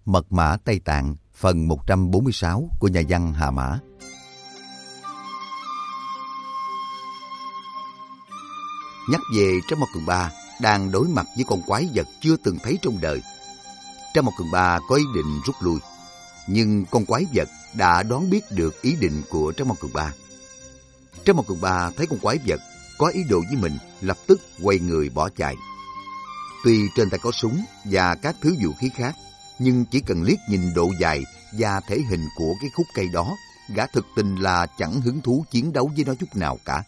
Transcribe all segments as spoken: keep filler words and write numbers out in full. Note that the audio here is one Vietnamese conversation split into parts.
Mật mã Tây Tạng phần một trăm bốn mươi sáu của nhà văn Hà Mã. Nhắc về Trác Mao Cường Ba đang đối mặt với con quái vật chưa từng thấy trong đời. Trác Mao Cường Ba có ý định rút lui, nhưng con quái vật đã đoán biết được ý định của Trác Mao Cường Ba. Trác Mao Cường Ba thấy con quái vật có ý đồ với mình, lập tức quay người bỏ chạy. Tuy trên tay có súng và các thứ vũ khí khác, nhưng chỉ cần liếc nhìn độ dài và thể hình của cái khúc cây đó, gã thực tình là chẳng hứng thú chiến đấu với nó chút nào cả.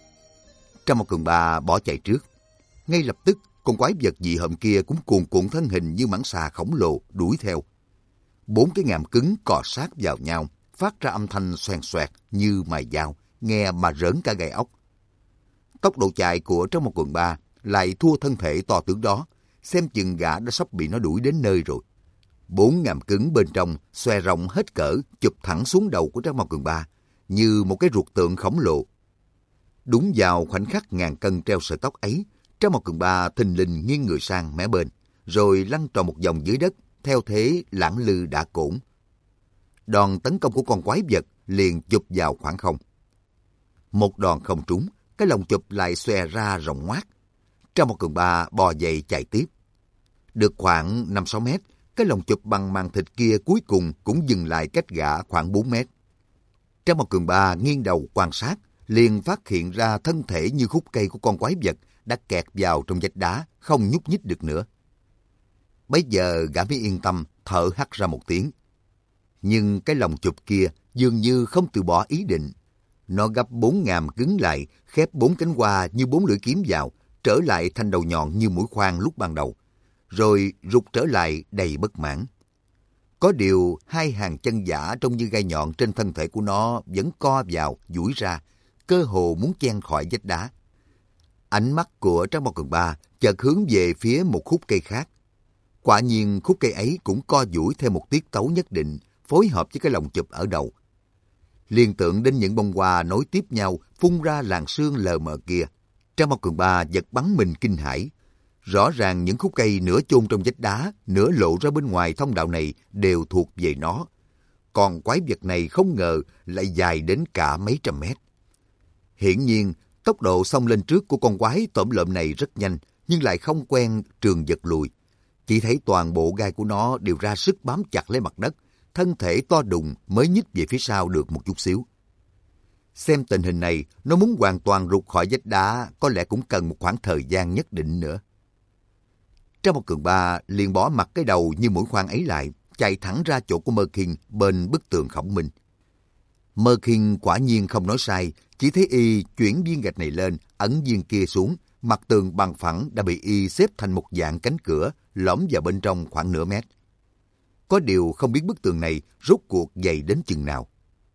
Trác Mao Cường Ba bỏ chạy trước. Ngay lập tức, con quái vật dị hợm kia cũng cuồn cuộn thân hình như mãng xà khổng lồ đuổi theo. Bốn cái ngàm cứng cọ sát vào nhau, phát ra âm thanh xoèn xoẹt như mài dao, nghe mà rỡn cả gai óc. Tốc độ chạy của Trác Mao Cường Ba lại thua thân thể to tướng đó, xem chừng gã đã sắp bị nó đuổi đến nơi rồi. Bốn ngàm cứng bên trong xòe rộng hết cỡ, chụp thẳng xuống đầu của Trác Mao Cường Ba như một cái ruột tượng khổng lồ. Đúng vào khoảnh khắc ngàn cân treo sợi tóc ấy, Trác Mao Cường Ba thình lình nghiêng người sang mé bên, rồi lăn tròn một vòng dưới đất theo thế lẳng lư đã cổn. Đòn tấn công của con quái vật liền chụp vào khoảng không. Một đòn không trúng, cái lồng chụp lại xòe ra rộng ngoác. Trác Mao Cường Ba bò dậy chạy tiếp. Được khoảng năm sáu mét, cái lồng chụp bằng màng thịt kia cuối cùng cũng dừng lại cách gã khoảng bốn mét. Trác Mao Cường Ba nghiêng đầu quan sát, liền phát hiện ra thân thể như khúc cây của con quái vật đã kẹt vào trong vách đá, không nhúc nhích được nữa. Bấy giờ gã mới yên tâm thở hắt ra một tiếng. Nhưng cái lồng chụp kia dường như không từ bỏ ý định. Nó gấp bốn ngàm cứng lại, khép bốn cánh hoa như bốn lưỡi kiếm vào, trở lại thành đầu nhọn như mũi khoan lúc ban đầu, rồi rụt trở lại đầy bất mãn. Có điều hai hàng chân giả trông như gai nhọn trên thân thể của nó vẫn co vào, duỗi ra, cơ hồ muốn chen khỏi vách đá. Ánh mắt của Trác Mao Cường Ba chợt hướng về phía một khúc cây khác. Quả nhiên khúc cây ấy cũng co duỗi theo một tiết tấu nhất định, phối hợp với cái lồng chụp ở đầu. Liên tưởng đến những bông hoa nối tiếp nhau phun ra làn sương lờ mờ kia, Trác Mao Cường Ba giật bắn mình kinh hãi. Rõ ràng những khúc cây nửa chôn trong vách đá, nửa lộ ra bên ngoài thông đạo này đều thuộc về nó. Còn quái vật này không ngờ lại dài đến cả mấy trăm mét. Hiển nhiên, tốc độ xông lên trước của con quái tởm lợm này rất nhanh, nhưng lại không quen trường giật lùi. Chỉ thấy toàn bộ gai của nó đều ra sức bám chặt lấy mặt đất, thân thể to đùng mới nhích về phía sau được một chút xíu. Xem tình hình này, nó muốn hoàn toàn rụt khỏi vách đá có lẽ cũng cần một khoảng thời gian nhất định nữa. Trác Mao Cường Ba liền bỏ mặt cái đầu như mũi khoan ấy lại, chạy thẳng ra chỗ của Mơ Kinh bên bức tường khổng minh. Mơ Kinh quả nhiên không nói sai, chỉ thấy y chuyển viên gạch này lên, ấn viên kia xuống, mặt tường bằng phẳng đã bị y xếp thành một dạng cánh cửa, lõm vào bên trong khoảng nửa mét. Có điều không biết bức tường này rốt cuộc dày đến chừng nào.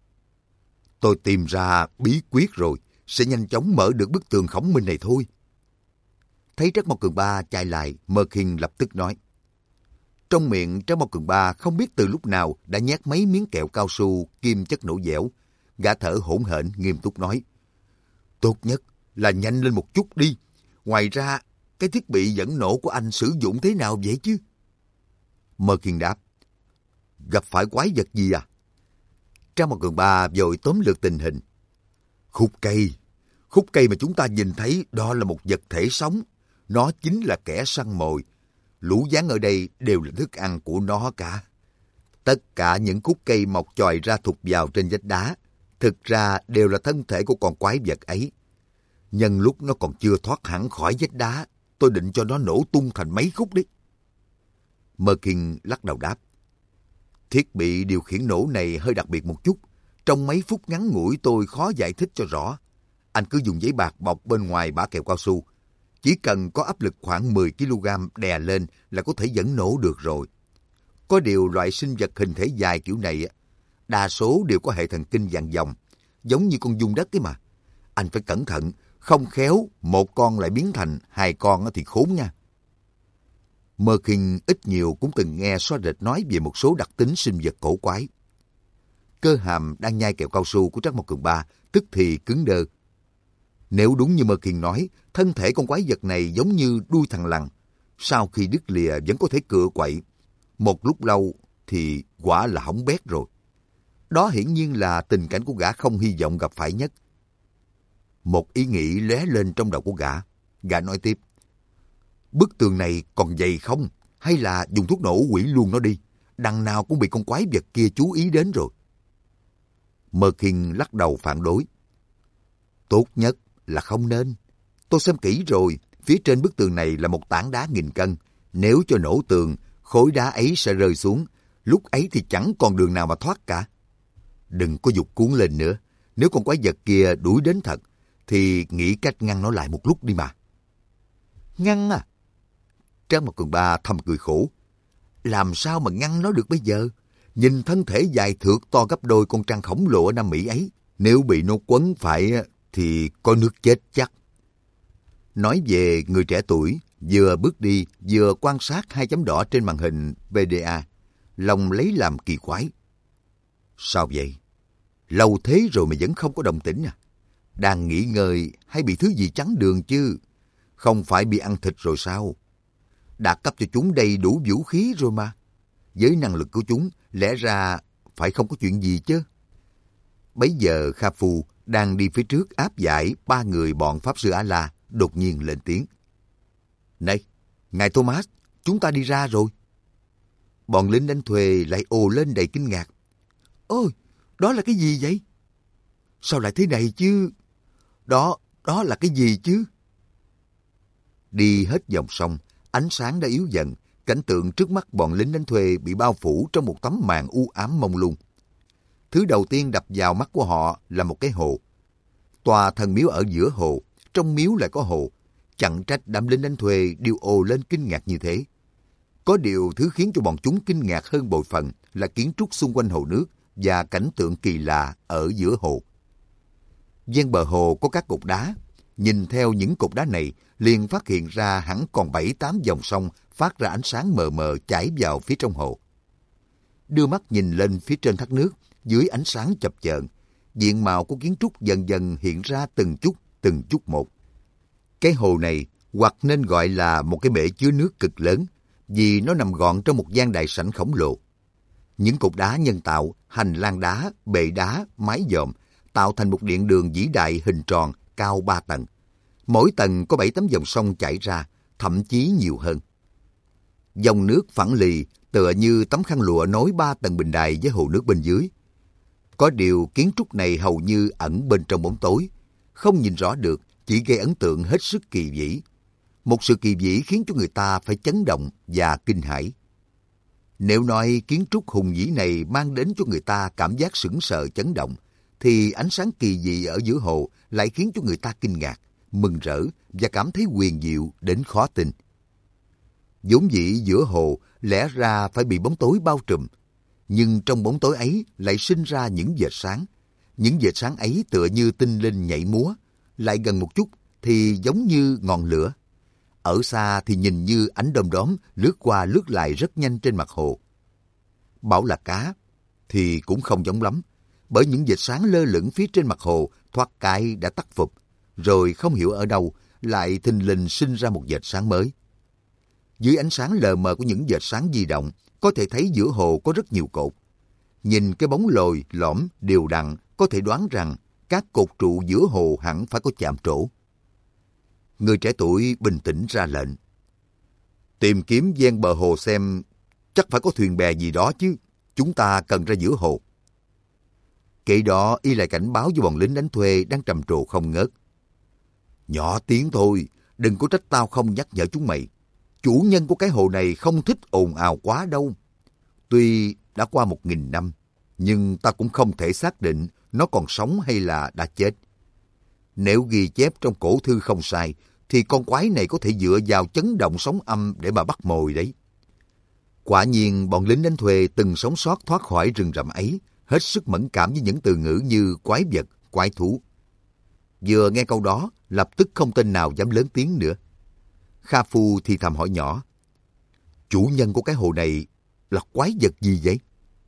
Tôi tìm ra bí quyết rồi, sẽ nhanh chóng mở được bức tường khổng minh này thôi. Thấy Trác Mao Cường Ba chạy lại, Mơ Kinh lập tức nói. Trong miệng Trác Mao Cường Ba không biết từ lúc nào đã nhét mấy miếng kẹo cao su kim chất nổ dẻo. Gã thở hổn hển nghiêm túc nói. Tốt nhất là nhanh lên một chút đi. Ngoài ra, cái thiết bị dẫn nổ của anh sử dụng thế nào vậy chứ? Mơ Kinh đáp. Gặp phải quái vật gì à? Trác Mao Cường Ba vội tóm lược tình hình. Khúc cây. Khúc cây mà chúng ta nhìn thấy đó là một vật thể sống. Nó chính là kẻ săn mồi. Lũ gián ở đây đều là thức ăn của nó cả. Tất cả những khúc cây mọc chòi ra thụt vào trên vách đá, thực ra đều là thân thể của con quái vật ấy. Nhân lúc nó còn chưa thoát hẳn khỏi vách đá, tôi định cho nó nổ tung thành mấy khúc đấy. Mơ Kinh lắc đầu đáp. Thiết bị điều khiển nổ này hơi đặc biệt một chút. Trong mấy phút ngắn ngủi tôi khó giải thích cho rõ. Anh cứ dùng giấy bạc bọc bên ngoài bã kẹo cao su. Chỉ cần có áp lực khoảng mười ki lô gam đè lên là có thể dẫn nổ được rồi. Có điều loại sinh vật hình thể dài kiểu này, đa số đều có hệ thần kinh vàng dòng, giống như con giun đất ấy mà. Anh phải cẩn thận, không khéo một con lại biến thành hai con thì khốn nha. Mơ Kinh ít nhiều cũng từng nghe xóa rệt nói về một số đặc tính sinh vật cổ quái. Cơ hàm đang nhai kẹo cao su của Trác Mao Cường Ba tức thì cứng đơ. Nếu đúng như Mơ Kinh nói, thân thể con quái vật này giống như đuôi thằn lằn, sau khi đứt lìa vẫn có thể cựa quậy. Một lúc lâu thì quả là hỏng bét rồi. Đó hiển nhiên là tình cảnh của gã không hy vọng gặp phải nhất. Một ý nghĩ lóe lên trong đầu của gã. Gã nói tiếp, bức tường này còn dày không? Hay là dùng thuốc nổ hủy luôn nó đi? Đằng nào cũng bị con quái vật kia chú ý đến rồi. Mơ Kinh lắc đầu phản đối. Tốt nhất là không nên. Tôi xem kỹ rồi, phía trên bức tường này là một tảng đá nghìn cân. Nếu cho nổ tường, khối đá ấy sẽ rơi xuống. Lúc ấy thì chẳng còn đường nào mà thoát cả. Đừng có giục cuốn lên nữa. Nếu con quái vật kia đuổi đến thật, thì nghĩ cách ngăn nó lại một lúc đi mà. Ngăn à? Trang Mộc Cường Ba thầm cười khổ. Làm sao mà ngăn nó được bây giờ? Nhìn thân thể dài thượt to gấp đôi con trăng khổng lồ ở Nam Mỹ ấy. Nếu bị nó quấn phải thì có nước chết chắc. Nói về người trẻ tuổi, vừa bước đi vừa quan sát hai chấm đỏ trên màn hình vê đê a. Lòng lấy làm kỳ quái. Sao vậy? Lâu thế rồi mà vẫn không có động tĩnh à? Đang nghỉ ngơi hay bị thứ gì chắn đường chứ? Không phải bị ăn thịt rồi sao? Đã cấp cho chúng đầy đủ vũ khí rồi mà. Với năng lực của chúng, lẽ ra phải không có chuyện gì chứ. Bấy giờ Kha Phu đang đi phía trước áp giải ba người bọn Pháp Sư A-La, đột nhiên lên tiếng. Này, ngài Thomas, chúng ta đi ra rồi. Bọn lính đánh thuê lại ồ lên đầy kinh ngạc. Ôi, đó là cái gì vậy? Sao lại thế này chứ? Đó, đó là cái gì chứ? Đi hết dòng sông, ánh sáng đã yếu dần, cảnh tượng trước mắt bọn lính đánh thuê bị bao phủ trong một tấm màn u ám mông lung. Thứ đầu tiên đập vào mắt của họ là một cái hồ. Tòa thần miếu ở giữa hồ, trong miếu lại có hồ. Chẳng trách đám lính đánh thuê đều ồ lên kinh ngạc như thế. Có điều thứ khiến cho bọn chúng kinh ngạc hơn bội phần là kiến trúc xung quanh hồ nước và cảnh tượng kỳ lạ ở giữa hồ. Ven bờ hồ có các cột đá. Nhìn theo những cột đá này, liền phát hiện ra hẳn còn bảy tám dòng sông phát ra ánh sáng mờ mờ chảy vào phía trong hồ. Đưa mắt nhìn lên phía trên thác nước, dưới ánh sáng chập chờn, diện mạo của kiến trúc dần dần hiện ra từng chút, từng chút một. Cái hồ này hoặc nên gọi là một cái bể chứa nước cực lớn, vì nó nằm gọn trong một gian đại sảnh khổng lồ. Những cột đá nhân tạo, hành lang đá, bệ đá, mái dòm tạo thành một điện đường vĩ đại hình tròn cao ba tầng. Mỗi tầng có bảy tấm dòng sông chảy ra, thậm chí nhiều hơn. Dòng nước phẳng lì tựa như tấm khăn lụa nối ba tầng bình đài với hồ nước bên dưới. Có điều kiến trúc này hầu như ẩn bên trong bóng tối, không nhìn rõ được, chỉ gây ấn tượng hết sức kỳ vĩ. Một sự kỳ vĩ khiến cho người ta phải chấn động và kinh hãi. Nếu nói kiến trúc hùng vĩ này mang đến cho người ta cảm giác sững sờ chấn động, thì ánh sáng kỳ dị ở giữa hồ lại khiến cho người ta kinh ngạc, mừng rỡ và cảm thấy huyền diệu đến khó tin. Vốn dĩ giữa hồ lẽ ra phải bị bóng tối bao trùm, nhưng trong bóng tối ấy lại sinh ra những vệt sáng. Những vệt sáng ấy tựa như tinh linh nhảy múa, lại gần một chút thì giống như ngọn lửa. Ở xa thì nhìn như ánh đom đóm lướt qua lướt lại rất nhanh trên mặt hồ. Bảo là cá thì cũng không giống lắm, bởi những vệt sáng lơ lửng phía trên mặt hồ thoát cái đã tắt phục, rồi không hiểu ở đâu lại thình lình sinh ra một vệt sáng mới. Dưới ánh sáng lờ mờ của những vệt sáng di động, có thể thấy giữa hồ có rất nhiều cột. Nhìn cái bóng lồi, lõm, đều đặn, có thể đoán rằng các cột trụ giữa hồ hẳn phải có chạm trổ. Người trẻ tuổi bình tĩnh ra lệnh. Tìm kiếm ven bờ hồ xem, chắc phải có thuyền bè gì đó chứ. Chúng ta cần ra giữa hồ. Kể đó y lại cảnh báo với bọn lính đánh thuê đang trầm trồ không ngớt. Nhỏ tiếng thôi, đừng có trách tao không nhắc nhở chúng mày. Chủ nhân của cái hồ này không thích ồn ào quá đâu. Tuy đã qua một nghìn năm, nhưng ta cũng không thể xác định nó còn sống hay là đã chết. Nếu ghi chép trong cổ thư không sai, thì con quái này có thể dựa vào chấn động sóng âm để mà bắt mồi đấy. Quả nhiên bọn lính đánh thuê từng sống sót thoát khỏi rừng rậm ấy, hết sức mẫn cảm với những từ ngữ như quái vật, quái thú. Vừa nghe câu đó, lập tức không tên nào dám lớn tiếng nữa. Kha Phu thì thầm hỏi nhỏ. Chủ nhân của cái hồ này là quái vật gì vậy?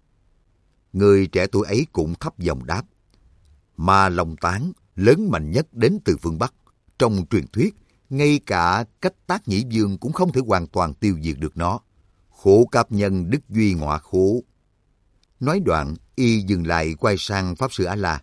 Người trẻ tuổi ấy cũng thấp giọng đáp. Ma Long Tán, lớn mạnh nhất đến từ phương Bắc. Trong truyền thuyết, ngay cả Cách Tác Nhĩ Dương cũng không thể hoàn toàn tiêu diệt được nó. Khổ cáp nhân đức duy ngọa khổ, Nói đoạn, y dừng lại quay sang Pháp Sư A-la.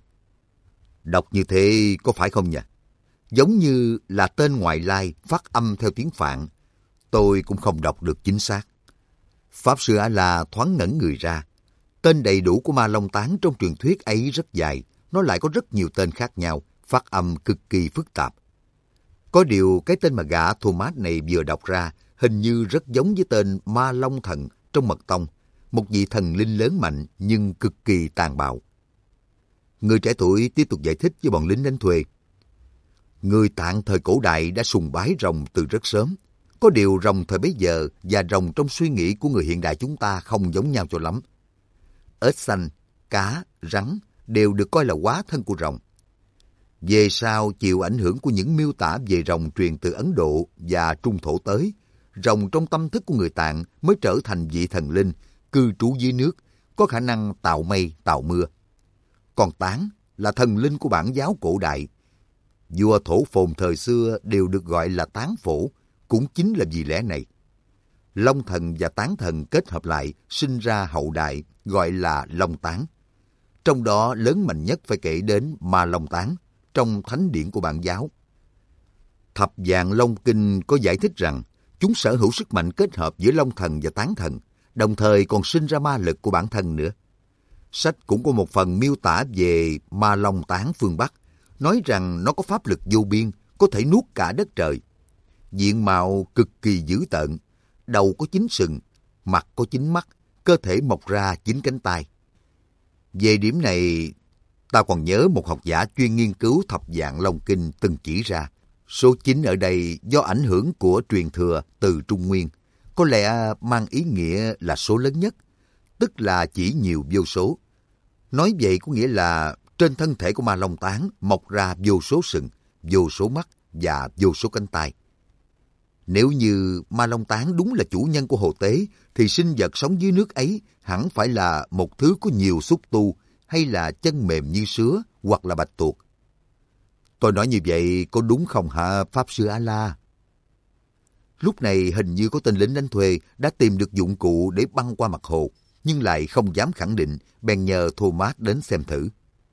Đọc như thế có phải không nhỉ? Giống như là tên ngoại lai phát âm theo tiếng Phạn. Tôi cũng không đọc được chính xác. Pháp Sư A-la thoáng ngẩn người ra. Tên đầy đủ của Ma Long Tán trong truyền thuyết ấy rất dài. Nó lại có rất nhiều tên khác nhau, phát âm cực kỳ phức tạp. Có điều cái tên mà gã Thomas này vừa đọc ra hình như rất giống với tên Ma Long Thần trong Mật Tông, một vị thần linh lớn mạnh nhưng cực kỳ tàn bạo. Người trẻ tuổi tiếp tục giải thích với bọn lính đánh thuê. Người Tạng thời cổ đại đã sùng bái rồng từ rất sớm. Có điều rồng thời bấy giờ và rồng trong suy nghĩ của người hiện đại chúng ta không giống nhau cho lắm. Ếch xanh, cá, rắn đều được coi là hóa thân của rồng. Về sau chịu ảnh hưởng của những miêu tả về rồng truyền từ Ấn Độ và Trung Thổ tới, rồng trong tâm thức của người Tạng mới trở thành vị thần linh, cư trú dưới nước, có khả năng tạo mây, tạo mưa. Còn Tán là thần linh của bản giáo cổ đại. Vua Thổ Phồn thời xưa đều được gọi là Tán Phổ, cũng chính là vì lẽ này. Long thần và Tán thần kết hợp lại, sinh ra hậu đại, gọi là Long Tán. Trong đó lớn mạnh nhất phải kể đến Ma Long Tán, trong thánh điển của bản giáo. Thập Vạn Long Kinh có giải thích rằng, chúng sở hữu sức mạnh kết hợp giữa Long thần và Tán thần, đồng thời còn sinh ra ma lực của bản thân nữa. Sách cũng có một phần miêu tả về Ma Long Tán phương Bắc, nói rằng nó có pháp lực vô biên, có thể nuốt cả đất trời. Diện mạo cực kỳ dữ tợn, đầu có chín sừng, mặt có chín mắt, cơ thể mọc ra chín cánh tay. Về điểm này, ta còn nhớ một học giả chuyên nghiên cứu Thập Vạn Long Kinh từng chỉ ra, số chín ở đây do ảnh hưởng của truyền thừa từ Trung Nguyên, có lẽ mang ý nghĩa là số lớn nhất, tức là chỉ nhiều vô số. Nói vậy có nghĩa là trên thân thể của Ma Long Tán mọc ra vô số sừng, vô số mắt và vô số cánh tay. Nếu như Ma Long Tán đúng là chủ nhân của hồ tế, thì sinh vật sống dưới nước ấy hẳn phải là một thứ có nhiều xúc tu, hay là chân mềm như sứa, hoặc là bạch tuộc. Tôi nói như vậy có đúng không hả Pháp Sư A-la? Lúc này hình như có tên lính đánh thuê đã tìm được dụng cụ để băng qua mặt hồ, nhưng lại không dám khẳng định, bèn nhờ Thomas đến xem thử.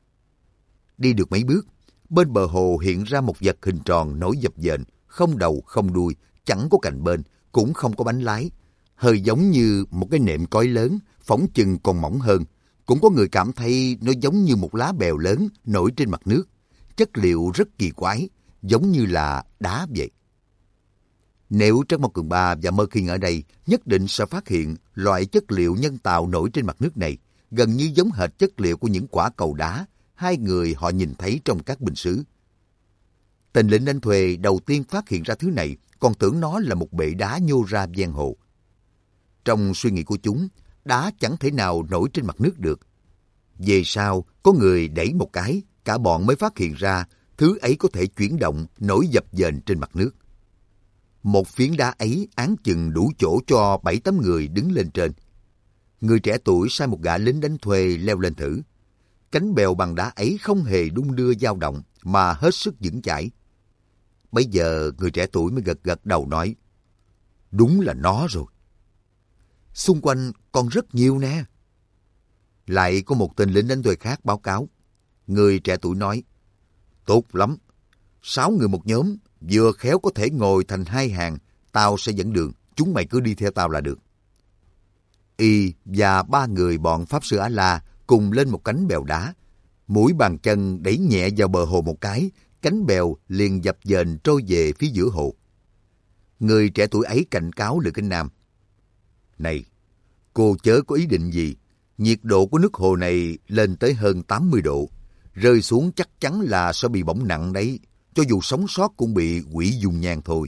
Đi được mấy bước, bên bờ hồ hiện ra một vật hình tròn nổi dập dềnh, không đầu không đuôi, chẳng có cạnh bên, cũng không có bánh lái, hơi giống như một cái nệm cối lớn, phỏng chừng còn mỏng hơn. Cũng có người cảm thấy nó giống như một lá bèo lớn nổi trên mặt nước, chất liệu rất kỳ quái, giống như là đá vậy. Nếu Trắc Mộc Cường Ba và Mơ Khiên ở đây, nhất định sẽ phát hiện loại chất liệu nhân tạo nổi trên mặt nước này, gần như giống hệt chất liệu của những quả cầu đá hai người họ nhìn thấy trong các bình sứ. Tên lính đánh thuê đầu tiên phát hiện ra thứ này, còn tưởng nó là một bệ đá nhô ra ven hồ. Trong suy nghĩ của chúng, đá chẳng thể nào nổi trên mặt nước được. Về sau, có người đẩy một cái, cả bọn mới phát hiện ra thứ ấy có thể chuyển động, nổi dập dềnh trên mặt nước. Một phiến đá ấy áng chừng đủ chỗ cho bảy tám người đứng lên trên. Người trẻ tuổi sai một gã lính đánh thuê leo lên thử. Cánh bèo bằng đá ấy không hề đung đưa dao động, mà hết sức vững chãi. Bây giờ người trẻ tuổi mới gật gật đầu nói, đúng là nó rồi. Xung quanh còn rất nhiều nè. Lại có một tên lính đánh thuê khác báo cáo. Người trẻ tuổi nói, tốt lắm. Sáu người một nhóm, vừa khéo có thể ngồi thành hai hàng, tao sẽ dẫn đường, chúng mày cứ đi theo tao là được. Y và ba người bọn Pháp Sư A-la cùng lên một cánh bèo đá. Mũi bàn chân đẩy nhẹ vào bờ hồ một cái, cánh bèo liền dập dềnh trôi về phía giữa hồ. Người trẻ tuổi ấy cảnh cáo Lữ Kinh Nam. Này, cô chớ có ý định gì. Nhiệt độ của nước hồ này lên tới hơn tám mươi độ. Rơi xuống chắc chắn là sẽ bị bỏng nặng đấy. Cho dù sống sót cũng bị hủy dung nhan thôi.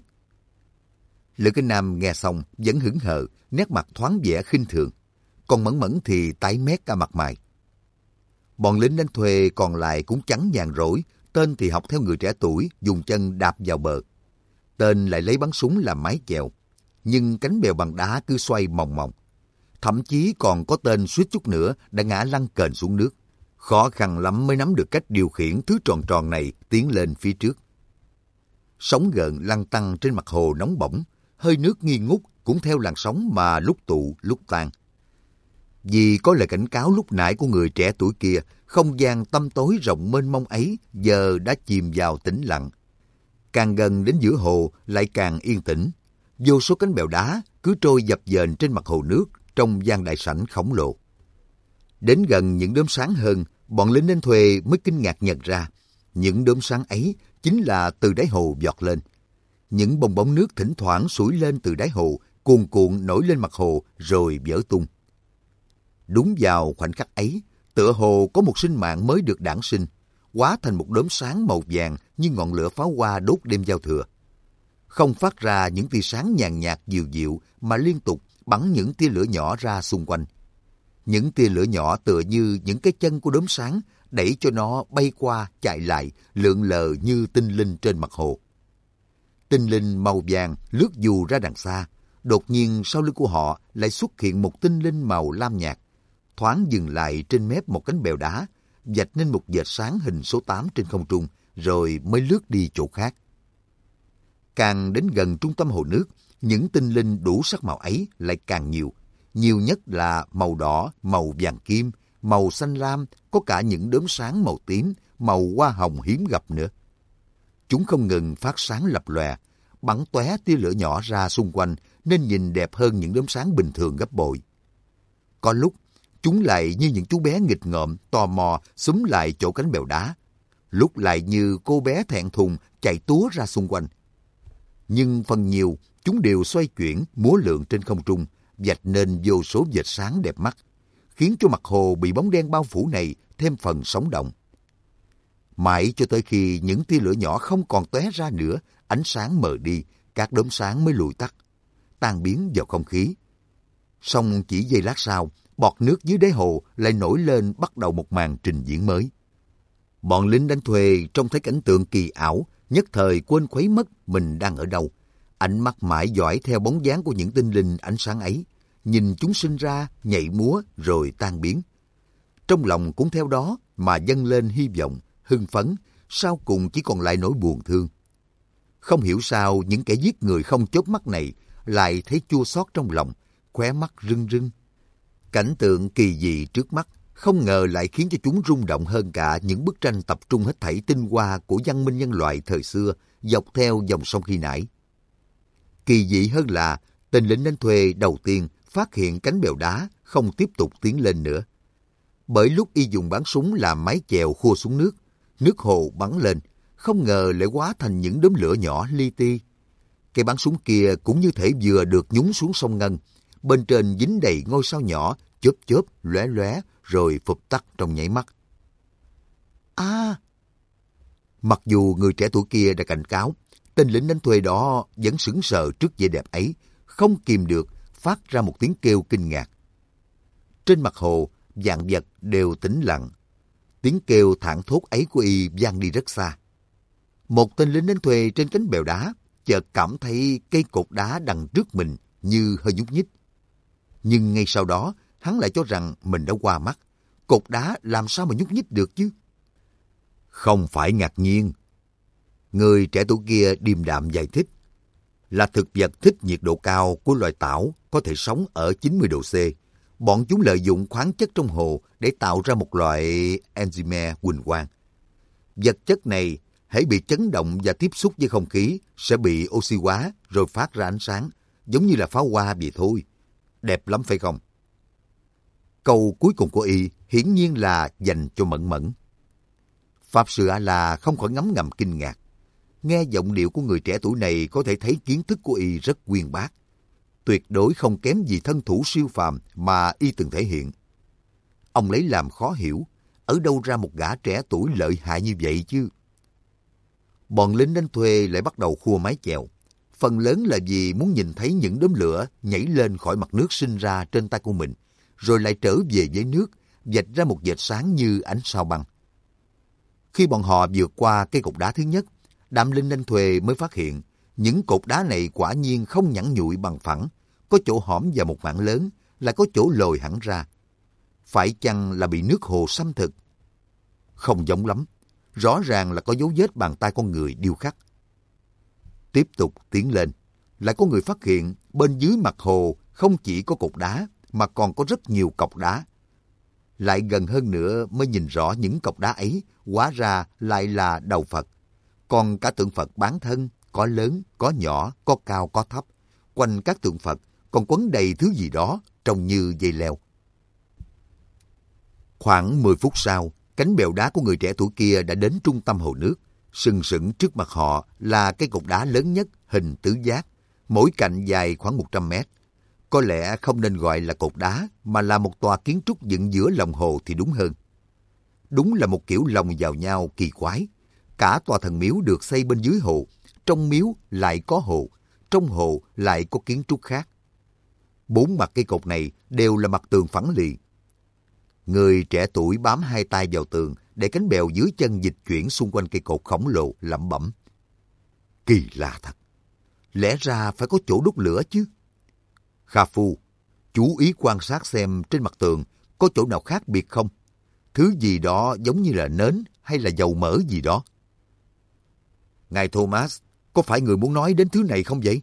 Lữ Kinh Nam nghe xong vẫn hững hờ, nét mặt thoáng vẻ khinh thường. Còn Mẫn Mẫn thì tái mét cả mặt mày. Bọn lính đánh thuê còn lại cũng chẳng nhàn rỗi. Tên thì học theo người trẻ tuổi, dùng chân đạp vào bờ. Tên lại lấy bắn súng làm mái chèo. Nhưng cánh bèo bằng đá cứ xoay mòng mòng. Thậm chí còn có tên suýt chút nữa đã ngã lăn kềnh xuống nước. Khó khăn lắm mới nắm được cách điều khiển thứ tròn tròn này tiến lên phía trước. Sóng gợn lăn tăn trên mặt hồ nóng bỏng, hơi nước nghi ngút cũng theo làn sóng mà lúc tụ lúc tan. Vì có lời cảnh cáo lúc nãy của người trẻ tuổi kia, không gian tăm tối rộng mênh mông ấy giờ đã chìm vào tĩnh lặng. Càng gần đến giữa hồ lại càng yên tĩnh. Vô số cánh bèo đá cứ trôi dập dềnh trên mặt hồ nước trong gian đại sảnh khổng lồ. Đến gần những đốm sáng hơn, bọn lính đánh thuê mới kinh ngạc nhận ra những đốm sáng ấy chính là từ đáy hồ vọt lên. Những bong bóng nước thỉnh thoảng sủi lên từ đáy hồ, cuồn cuộn nổi lên mặt hồ rồi vỡ tung. Đúng vào khoảnh khắc ấy, tựa hồ có một sinh mạng mới được đản sinh, hóa thành một đốm sáng màu vàng như ngọn lửa pháo hoa đốt đêm giao thừa. Không phát ra những tia sáng nhàn nhạt dịu dịu mà liên tục bắn những tia lửa nhỏ ra xung quanh. Những tia lửa nhỏ tựa như những cái chân của đốm sáng đẩy cho nó bay qua chạy lại, lượn lờ như tinh linh trên mặt hồ. Tinh linh màu vàng lướt dù ra đằng xa, đột nhiên sau lưng của họ lại xuất hiện một tinh linh màu lam nhạt, thoáng dừng lại trên mép một cánh bèo đá, vạch nên một vệt sáng hình số tám trên không trung, rồi mới lướt đi chỗ khác. Càng đến gần trung tâm hồ nước, những tinh linh đủ sắc màu ấy lại càng nhiều. Nhiều nhất là màu đỏ, màu vàng kim, màu xanh lam, có cả những đốm sáng màu tím, màu hoa hồng hiếm gặp nữa. Chúng không ngừng phát sáng lập lòe, bắn tóe tia lửa nhỏ ra xung quanh nên nhìn đẹp hơn những đốm sáng bình thường gấp bội. Có lúc, chúng lại như những chú bé nghịch ngợm, tò mò xúm lại chỗ cánh bèo đá. Lúc lại như cô bé thẹn thùng chạy túa ra xung quanh. Nhưng phần nhiều, chúng đều xoay chuyển, múa lượn trên không trung, vạch nên vô số vệt sáng đẹp mắt, khiến cho mặt hồ bị bóng đen bao phủ này thêm phần sống động. Mãi cho tới khi những tia lửa nhỏ không còn tóe ra nữa, ánh sáng mờ đi, các đốm sáng mới lùi tắt, tan biến vào không khí. Song chỉ giây lát sau, bọt nước dưới đáy hồ lại nổi lên, bắt đầu một màn trình diễn mới. Bọn lính đánh thuê trông thấy cảnh tượng kỳ ảo, nhất thời quên khuấy mất mình đang ở đâu. Ánh mắt mãi dõi theo bóng dáng của những tinh linh ánh sáng ấy, nhìn chúng sinh ra, nhảy múa rồi tan biến. Trong lòng cũng theo đó mà dâng lên hy vọng, hưng phấn, sau cùng chỉ còn lại nỗi buồn thương. Không hiểu sao những kẻ giết người không chớp mắt này lại thấy chua xót trong lòng, khóe mắt rưng rưng. Cảnh tượng kỳ dị trước mắt không ngờ lại khiến cho chúng rung động hơn cả những bức tranh tập trung hết thảy tinh hoa của văn minh nhân loại thời xưa dọc theo dòng sông khi nãy. Kỳ dị hơn là tên lính đánh thuê đầu tiên phát hiện cánh bèo đá không tiếp tục tiến lên nữa. Bởi lúc y dùng bắn súng làm mái chèo khua xuống nước, nước hồ bắn lên, không ngờ lại hóa thành những đốm lửa nhỏ li ti. Cây bắn súng kia cũng như thể vừa được nhúng xuống sông Ngân, bên trên dính đầy ngôi sao nhỏ, chớp chớp, lóe lóe, rồi phụp tắt trong nháy mắt. À! Mặc dù người trẻ tuổi kia đã cảnh cáo, tên lính đánh thuê đó vẫn sững sờ trước vẻ đẹp ấy, không kìm được phát ra một tiếng kêu kinh ngạc. Trên mặt hồ, vạn vật đều tĩnh lặng. Tiếng kêu thảng thốt ấy của y vang đi rất xa. Một tên lính đánh thuê trên cánh bèo đá chợt cảm thấy cây cột đá đằng trước mình như hơi nhúc nhích. Nhưng ngay sau đó, hắn lại cho rằng mình đã qua mắt. Cột đá làm sao mà nhúc nhích được chứ? Không phải ngạc nhiên. Người trẻ tuổi kia điềm đạm giải thích. Là thực vật thích nhiệt độ cao của loài tảo có thể sống ở chín mươi độ C. Bọn chúng lợi dụng khoáng chất trong hồ để tạo ra một loại enzyme huỳnh quang. Vật chất này hễ bị chấn động và tiếp xúc với không khí sẽ bị oxy hóa rồi phát ra ánh sáng, giống như là pháo hoa vậy thôi. Đẹp lắm phải không? Câu cuối cùng của y hiển nhiên là dành cho Mẫn Mẫn. Pháp sư A-la không khỏi ngấm ngầm kinh ngạc. Nghe giọng điệu của người trẻ tuổi này có thể thấy kiến thức của y rất uyên bác. Tuyệt đối không kém gì thân thủ siêu phàm mà y từng thể hiện. Ông lấy làm khó hiểu, ở đâu ra một gã trẻ tuổi lợi hại như vậy chứ? Bọn lính đánh thuê lại bắt đầu khua mái chèo. Phần lớn là vì muốn nhìn thấy những đốm lửa nhảy lên khỏi mặt nước sinh ra trên tay của mình, rồi lại trở về với nước, vạch ra một vệt sáng như ánh sao băng. Khi bọn họ vượt qua cây cột đá thứ nhất, đám lính đánh thuê mới phát hiện những cột đá này quả nhiên không nhẵn nhụi bằng phẳng, có chỗ hõm vào một mảng lớn, lại có chỗ lồi hẳn ra. Phải chăng là bị nước hồ xâm thực? Không giống lắm, rõ ràng là có dấu vết bàn tay con người điêu khắc. Tiếp tục tiến lên, lại có người phát hiện bên dưới mặt hồ không chỉ có cột đá, mà còn có rất nhiều cọc đá. Lại gần hơn nữa mới nhìn rõ những cọc đá ấy, hóa ra lại là đầu Phật. Còn cả tượng Phật bán thân, có lớn, có nhỏ, có cao, có thấp. Quanh các tượng Phật còn quấn đầy thứ gì đó, trông như dây leo. Khoảng mười phút sau, cánh bèo đá của người trẻ tuổi kia đã đến trung tâm hồ nước. Sừng sững trước mặt họ là cái cột đá lớn nhất, hình tứ giác, mỗi cạnh dài khoảng một trăm mét. Có lẽ không nên gọi là cột đá, mà là một tòa kiến trúc dựng giữa lòng hồ thì đúng hơn. Đúng là một kiểu lồng vào nhau kỳ quái. Cả tòa thần miếu được xây bên dưới hồ, trong miếu lại có hồ, trong hồ lại có kiến trúc khác. Bốn mặt cây cột này đều là mặt tường phẳng lì. Người trẻ tuổi bám hai tay vào tường, để cánh bèo dưới chân dịch chuyển xung quanh cây cột khổng lồ, lẩm bẩm. Kỳ lạ thật. Lẽ ra phải có chỗ đốt lửa chứ. Kha Phu, chú ý quan sát xem trên mặt tường có chỗ nào khác biệt không? Thứ gì đó giống như là nến hay là dầu mỡ gì đó. Ngài Thomas, có phải người muốn nói đến thứ này không vậy?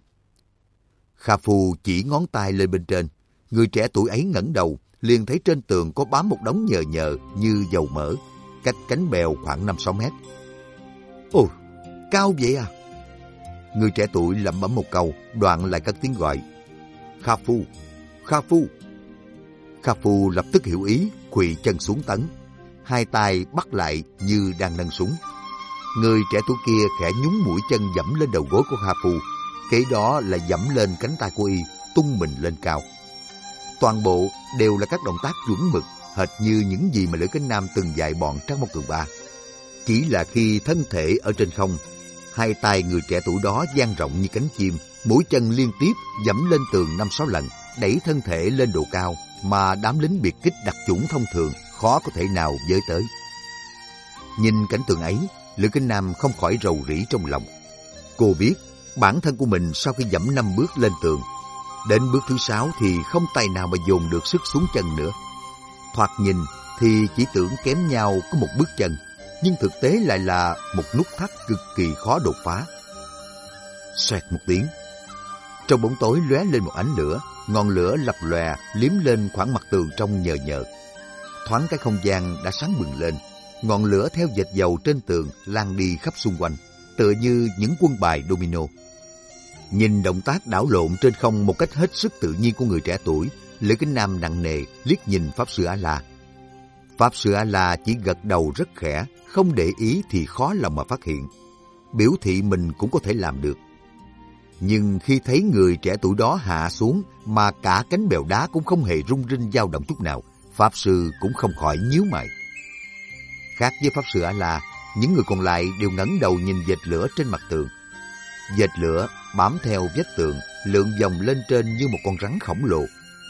Kha Phu chỉ ngón tay lên bên trên. Người trẻ tuổi ấy ngẩng đầu, liền thấy trên tường có bám một đống nhờ nhờ như dầu mỡ, cách cánh bèo khoảng năm sáu mét. Ôi, cao vậy à? Người trẻ tuổi lẩm bẩm một câu, đoạn lại cất tiếng gọi. Kha Phu, Kha Phu. Kha Phu lập tức hiểu ý, khuỵu chân xuống tấn. Hai tay bắt lại như đang nâng súng. Người trẻ tuổi kia khẽ nhún mũi chân dẫm lên đầu gối của Kha Phu, kế đó là dẫm lên cánh tay của y, tung mình lên cao. Toàn bộ đều là các động tác chuẩn mực, hệt như những gì mà Lữ Cánh Nam từng dạy bọn Trác Mộc Cường Ba. Chỉ là khi thân thể ở trên không, hai tay người trẻ tuổi đó dang rộng như cánh chim, mũi chân liên tiếp dẫm lên tường năm sáu lần, đẩy thân thể lên độ cao mà đám lính biệt kích đặc chủng thông thường khó có thể nào với tới. Nhìn cảnh tượng ấy, Lữ Cánh Nam không khỏi rầu rĩ trong lòng. Cô biết bản thân của mình sau khi dẫm năm bước lên tường, đến bước thứ sáu thì không tay nào mà dồn được sức xuống chân nữa. Thoạt nhìn thì chỉ tưởng kém nhau có một bước chân, nhưng thực tế lại là một nút thắt cực kỳ khó đột phá. Xoẹt một tiếng, trong bóng tối lóe lên một ánh lửa, ngọn lửa lập lòe liếm lên khoảng mặt tường trong nhờ nhờ. Thoáng cái không gian đã sáng bừng lên, ngọn lửa theo vệt dầu trên tường lan đi khắp xung quanh, tựa như những quân bài domino. Nhìn động tác đảo lộn trên không một cách hết sức tự nhiên của người trẻ tuổi, Lữ Cánh Nam nặng nề liếc nhìn Pháp Sư A-La. Pháp Sư A-La chỉ gật đầu rất khẽ, không để ý thì khó lòng mà phát hiện. Biểu thị mình cũng có thể làm được. Nhưng khi thấy người trẻ tuổi đó hạ xuống mà cả cánh bèo đá cũng không hề rung rinh dao động chút nào, Pháp Sư cũng không khỏi nhíu mày. Khác với Pháp Sư A-La, những người còn lại đều ngẩng đầu nhìn vệt lửa trên mặt tường. Vệt lửa bám theo vách tường, lượn vòng lên trên như một con rắn khổng lồ.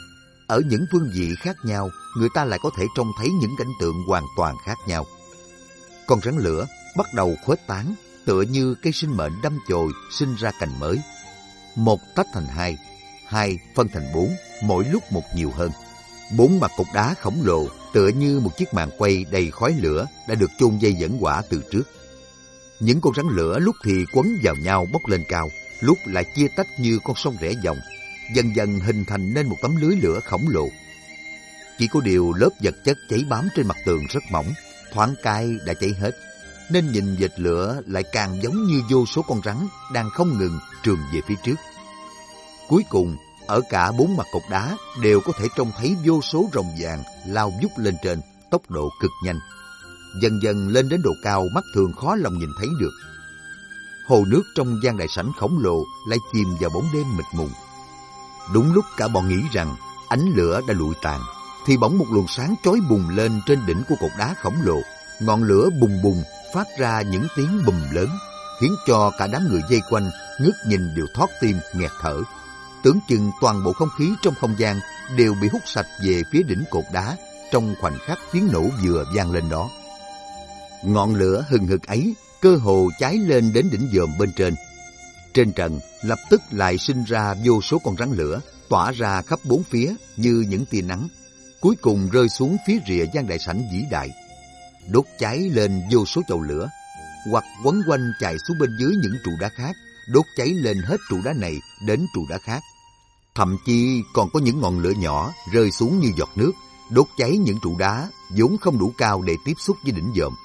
Ở những phương vị khác nhau, người ta lại có thể trông thấy những cảnh tượng hoàn toàn khác nhau. Con rắn lửa bắt đầu khuếch tán, tựa như cây sinh mệnh đâm chồi sinh ra cành mới. Một tách thành hai, hai phân thành bốn, mỗi lúc một nhiều hơn. Bốn mặt cột đá khổng lồ tựa như một chiếc màn quay đầy khói lửa đã được chôn dây dẫn hỏa từ trước. Những con rắn lửa lúc thì quấn vào nhau bốc lên cao, lúc lại chia tách như con sông rẽ dòng, dần dần hình thành nên một tấm lưới lửa khổng lồ. Chỉ có điều lớp vật chất cháy bám trên mặt tường rất mỏng, thoáng cái đã cháy hết, nên nhìn vệt lửa lại càng giống như vô số con rắn đang không ngừng trườn về phía trước. Cuối cùng, ở cả bốn mặt cột đá đều có thể trông thấy vô số rồng vàng lao vút lên trên, tốc độ cực nhanh. Dần dần lên đến độ cao mắt thường khó lòng nhìn thấy được. Hồ nước trong gian đại sảnh khổng lồ lại chìm vào bóng đêm mịt mùng. Đúng lúc cả bọn nghĩ rằng ánh lửa đã lụi tàn, thì bỗng một luồng sáng chói bùng lên trên đỉnh của cột đá khổng lồ. Ngọn lửa bùng bùng phát ra những tiếng bùm lớn, khiến cho cả đám người vây quanh ngước nhìn đều thót tim nghẹt thở. Tưởng chừng toàn bộ không khí trong không gian đều bị hút sạch về phía đỉnh cột đá trong khoảnh khắc tiếng nổ vừa vang lên đó. Ngọn lửa hừng hực ấy cơ hồ cháy lên đến đỉnh dòm bên trên. Trên trần lập tức lại sinh ra vô số con rắn lửa, tỏa ra khắp bốn phía như những tia nắng, cuối cùng rơi xuống phía rìa gian đại sảnh vĩ đại, đốt cháy lên vô số chậu lửa, hoặc quấn quanh chạy xuống bên dưới những trụ đá khác, đốt cháy lên hết trụ đá này đến trụ đá khác. Thậm chí còn có những ngọn lửa nhỏ rơi xuống như giọt nước, đốt cháy những trụ đá vốn không đủ cao để tiếp xúc với đỉnh dòm.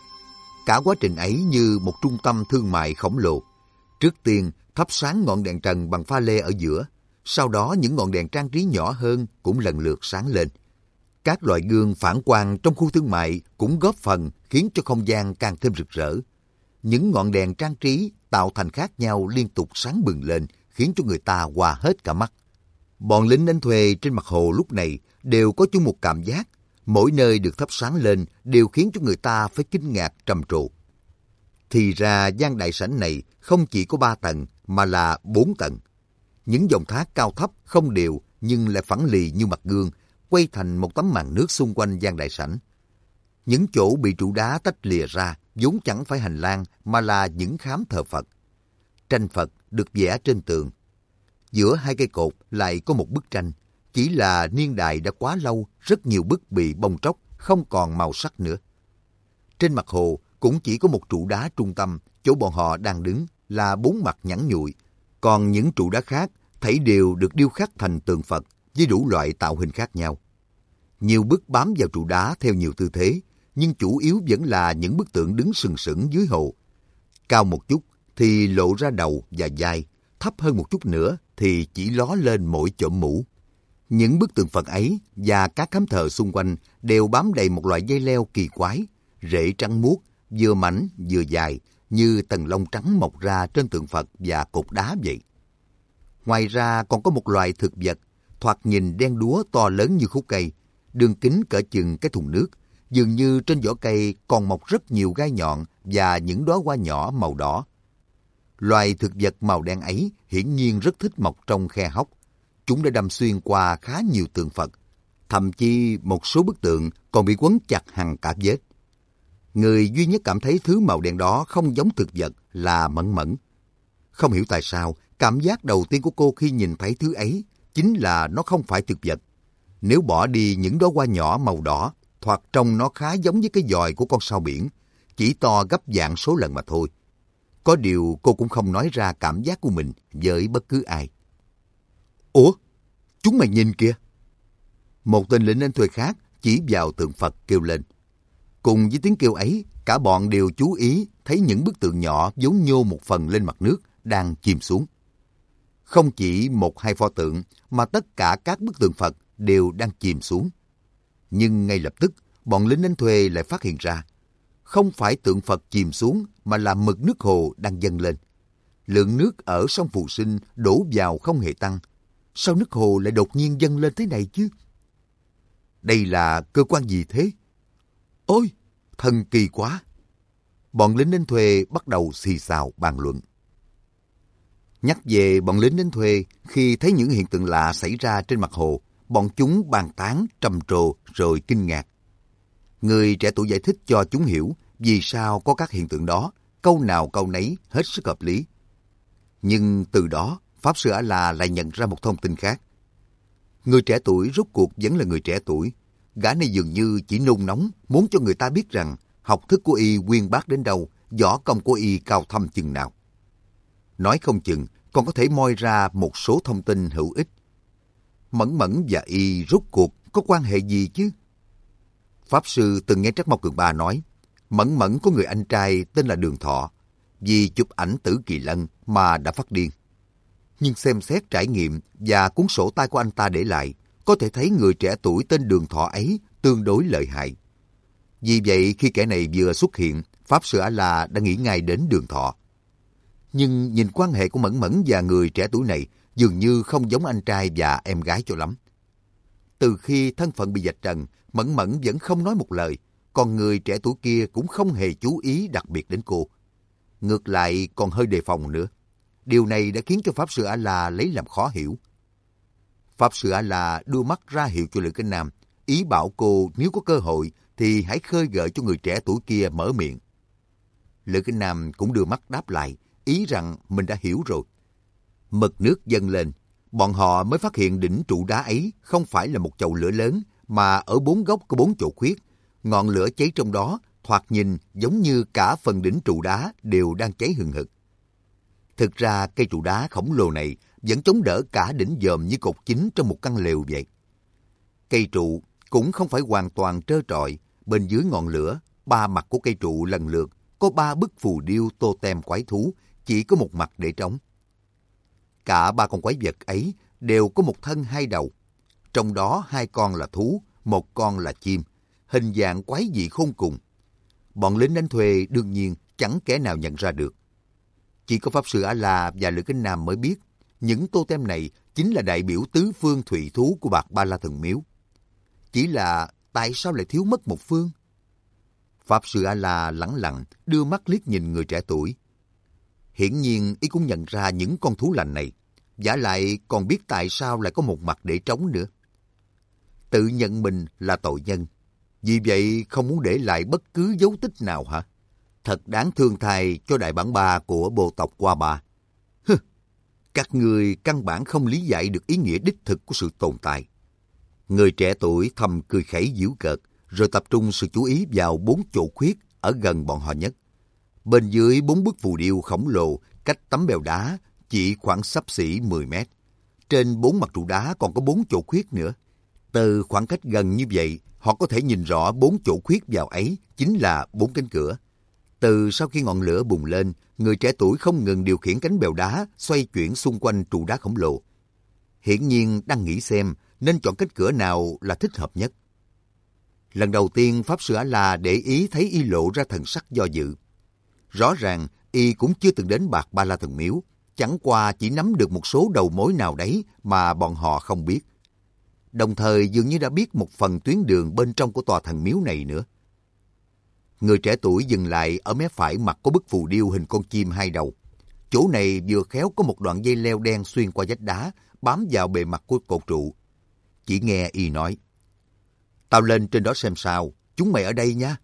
Cả quá trình ấy như một trung tâm thương mại khổng lồ. Trước tiên thắp sáng ngọn đèn trần bằng pha lê ở giữa, sau đó những ngọn đèn trang trí nhỏ hơn cũng lần lượt sáng lên. Các loại gương phản quang trong khu thương mại cũng góp phần khiến cho không gian càng thêm rực rỡ. Những ngọn đèn trang trí tạo thành khác nhau liên tục sáng bừng lên, khiến cho người ta hoa hết cả mắt. Bọn lính đánh thuê trên mặt hồ lúc này đều có chung một cảm giác, mỗi nơi được thắp sáng lên đều khiến cho người ta phải kinh ngạc trầm trồ. Thì ra gian đại sảnh này không chỉ có ba tầng mà là bốn tầng. Những dòng thác cao thấp không đều nhưng lại phẳng lì như mặt gương, quay thành một tấm màn nước xung quanh gian đại sảnh. Những chỗ bị trụ đá tách lìa ra vốn chẳng phải hành lang mà là những khám thờ Phật. Tranh Phật được vẽ trên tường. Giữa hai cây cột lại có một bức tranh, chỉ là niên đại đã quá lâu, rất nhiều bức bị bong tróc, không còn màu sắc nữa. Trên mặt hồ cũng chỉ có một trụ đá trung tâm, chỗ bọn họ đang đứng là bốn mặt nhẵn nhụi, còn những trụ đá khác thảy đều được điêu khắc thành tượng Phật với đủ loại tạo hình khác nhau. Nhiều bức bám vào trụ đá theo nhiều tư thế, nhưng chủ yếu vẫn là những bức tượng đứng sừng sững dưới hồ. Cao một chút thì lộ ra đầu và vai, thấp hơn một chút nữa thì chỉ ló lên mỗi chộm mũ. Những bức tượng Phật ấy và các khám thờ xung quanh đều bám đầy một loại dây leo kỳ quái, rễ trắng muốt, vừa mảnh vừa dài, như tầng lông trắng mọc ra trên tượng Phật và cột đá vậy. Ngoài ra còn có một loài thực vật, thoạt nhìn đen đúa to lớn như khúc cây, đường kính cỡ chừng cái thùng nước, dường như trên vỏ cây còn mọc rất nhiều gai nhọn và những đóa hoa nhỏ màu đỏ. Loài thực vật màu đen ấy hiển nhiên rất thích mọc trong khe hốc. Chúng đã đâm xuyên qua khá nhiều tượng Phật, thậm chí một số bức tượng còn bị quấn chặt hằn cả vết. Người duy nhất cảm thấy thứ màu đen đó không giống thực vật là Mẫn Mẫn. Không hiểu tại sao, cảm giác đầu tiên của cô khi nhìn thấy thứ ấy chính là nó không phải thực vật. Nếu bỏ đi những đóa hoa nhỏ màu đỏ, thoạt trông nó khá giống với cái giòi của con sao biển, chỉ to gấp vạn số lần mà thôi. Có điều cô cũng không nói ra cảm giác của mình với bất cứ ai. Ủa? Chúng mày nhìn kìa! Một tên lính đánh thuê khác chỉ vào tượng Phật kêu lên. Cùng với tiếng kêu ấy, cả bọn đều chú ý thấy những bức tượng nhỏ vốn nhô một phần lên mặt nước đang chìm xuống. Không chỉ một hai pho tượng mà tất cả các bức tượng Phật đều đang chìm xuống. Nhưng ngay lập tức, bọn lính đánh thuê lại phát hiện ra, không phải tượng Phật chìm xuống mà là mực nước hồ đang dâng lên. Lượng nước ở sông Phù Sinh đổ vào không hề tăng. Sao nước hồ lại đột nhiên dâng lên thế này chứ? Đây là cơ quan gì thế? Ôi, thần kỳ quá! Bọn lính đánh thuê bắt đầu xì xào bàn luận. Nhắc về bọn lính đánh thuê, khi thấy những hiện tượng lạ xảy ra trên mặt hồ, bọn chúng bàn tán, trầm trồ rồi kinh ngạc. Người trẻ tuổi giải thích cho chúng hiểu vì sao có các hiện tượng đó, câu nào câu nấy hết sức hợp lý. Nhưng từ đó, Pháp Sư A-La lại nhận ra một thông tin khác. Người trẻ tuổi rốt cuộc vẫn là người trẻ tuổi. Gã này dường như chỉ nôn nóng, muốn cho người ta biết rằng học thức của y uyên bác đến đâu, võ công của y cao thâm chừng nào. Nói không chừng còn có thể moi ra một số thông tin hữu ích. Mẫn Mẫn và y rốt cuộc có quan hệ gì chứ? Pháp Sư từng nghe Trắc Mộc Cường Ba nói, Mẫn Mẫn có người anh trai tên là Đường Thọ, vì chụp ảnh Tử Kỳ Lân mà đã phát điên. Nhưng xem xét trải nghiệm và cuốn sổ tay của anh ta để lại, có thể thấy người trẻ tuổi tên Đường Thọ ấy tương đối lợi hại. Vì vậy khi kẻ này vừa xuất hiện, Pháp Sư A-La đã nghĩ ngay đến Đường Thọ. Nhưng nhìn quan hệ của Mẫn Mẫn và người trẻ tuổi này dường như không giống anh trai và em gái cho lắm. Từ khi thân phận bị vạch trần, Mẫn Mẫn vẫn không nói một lời, còn người trẻ tuổi kia cũng không hề chú ý đặc biệt đến cô. Ngược lại còn hơi đề phòng nữa. Điều này đã khiến cho Pháp Sư A-La lấy làm khó hiểu. Pháp Sư A-La đưa mắt ra hiệu cho Lữ Kinh Nam, ý bảo cô nếu có cơ hội thì hãy khơi gợi cho người trẻ tuổi kia mở miệng. Lữ Kinh Nam cũng đưa mắt đáp lại, ý rằng mình đã hiểu rồi. Mực nước dâng lên, bọn họ mới phát hiện đỉnh trụ đá ấy không phải là một chậu lửa lớn, mà ở bốn góc có bốn chỗ khuyết. Ngọn lửa cháy trong đó, thoạt nhìn giống như cả phần đỉnh trụ đá đều đang cháy hừng hực. Thực ra cây trụ đá khổng lồ này vẫn chống đỡ cả đỉnh dòm như cột chính trong một căn lều vậy. Cây trụ cũng không phải hoàn toàn trơ trọi, bên dưới ngọn lửa, ba mặt của cây trụ lần lượt có ba bức phù điêu tô tem quái thú, chỉ có một mặt để trống. Cả ba con quái vật ấy đều có một thân hai đầu, trong đó hai con là thú, một con là chim, hình dạng quái dị khôn cùng. Bọn lính đánh thuê đương nhiên chẳng kẻ nào nhận ra được. Chỉ có Pháp Sư A-la và Lữ Kính Nam mới biết những tô tem này chính là đại biểu tứ phương thủy thú của Bạc Ba La Thần Miếu. Chỉ là tại sao lại thiếu mất một phương? Pháp Sư A-la lẳng lặng đưa mắt liếc nhìn người trẻ tuổi. Hiển nhiên y cũng nhận ra những con thú lành này, vả lại còn biết tại sao lại có một mặt để trống nữa. Tự nhận mình là tội nhân, vì vậy không muốn để lại bất cứ dấu tích nào hả? Thật đáng thương thay cho đại bản ba của bộ tộc Qua Ba. Hừ, các người căn bản không lý giải được ý nghĩa đích thực của sự tồn tại. Người trẻ tuổi thầm cười khẩy giễu cợt, rồi tập trung sự chú ý vào bốn chỗ khuyết ở gần bọn họ nhất. Bên dưới bốn bức phù điêu khổng lồ cách tấm bèo đá chỉ khoảng xấp xỉ mười mét. Trên bốn mặt trụ đá còn có bốn chỗ khuyết nữa. Từ khoảng cách gần như vậy, họ có thể nhìn rõ bốn chỗ khuyết vào ấy chính là bốn cánh cửa. Từ sau khi ngọn lửa bùng lên, người trẻ tuổi không ngừng điều khiển cánh bèo đá xoay chuyển xung quanh trụ đá khổng lồ. Hiển nhiên đang nghĩ xem nên chọn cánh cửa nào là thích hợp nhất. Lần đầu tiên Pháp Sư A-la để ý thấy y lộ ra thần sắc do dự. Rõ ràng y cũng chưa từng đến Bạc Ba La Thần Miếu, chẳng qua chỉ nắm được một số đầu mối nào đấy mà bọn họ không biết. Đồng thời dường như đã biết một phần tuyến đường bên trong của tòa thần miếu này nữa. Người trẻ tuổi dừng lại ở mé phải mặt có bức phù điêu hình con chim hai đầu. Chỗ này vừa khéo có một đoạn dây leo đen xuyên qua vách đá, bám vào bề mặt của cột trụ. Chỉ nghe y nói, tao lên trên đó xem sao, chúng mày ở đây nha.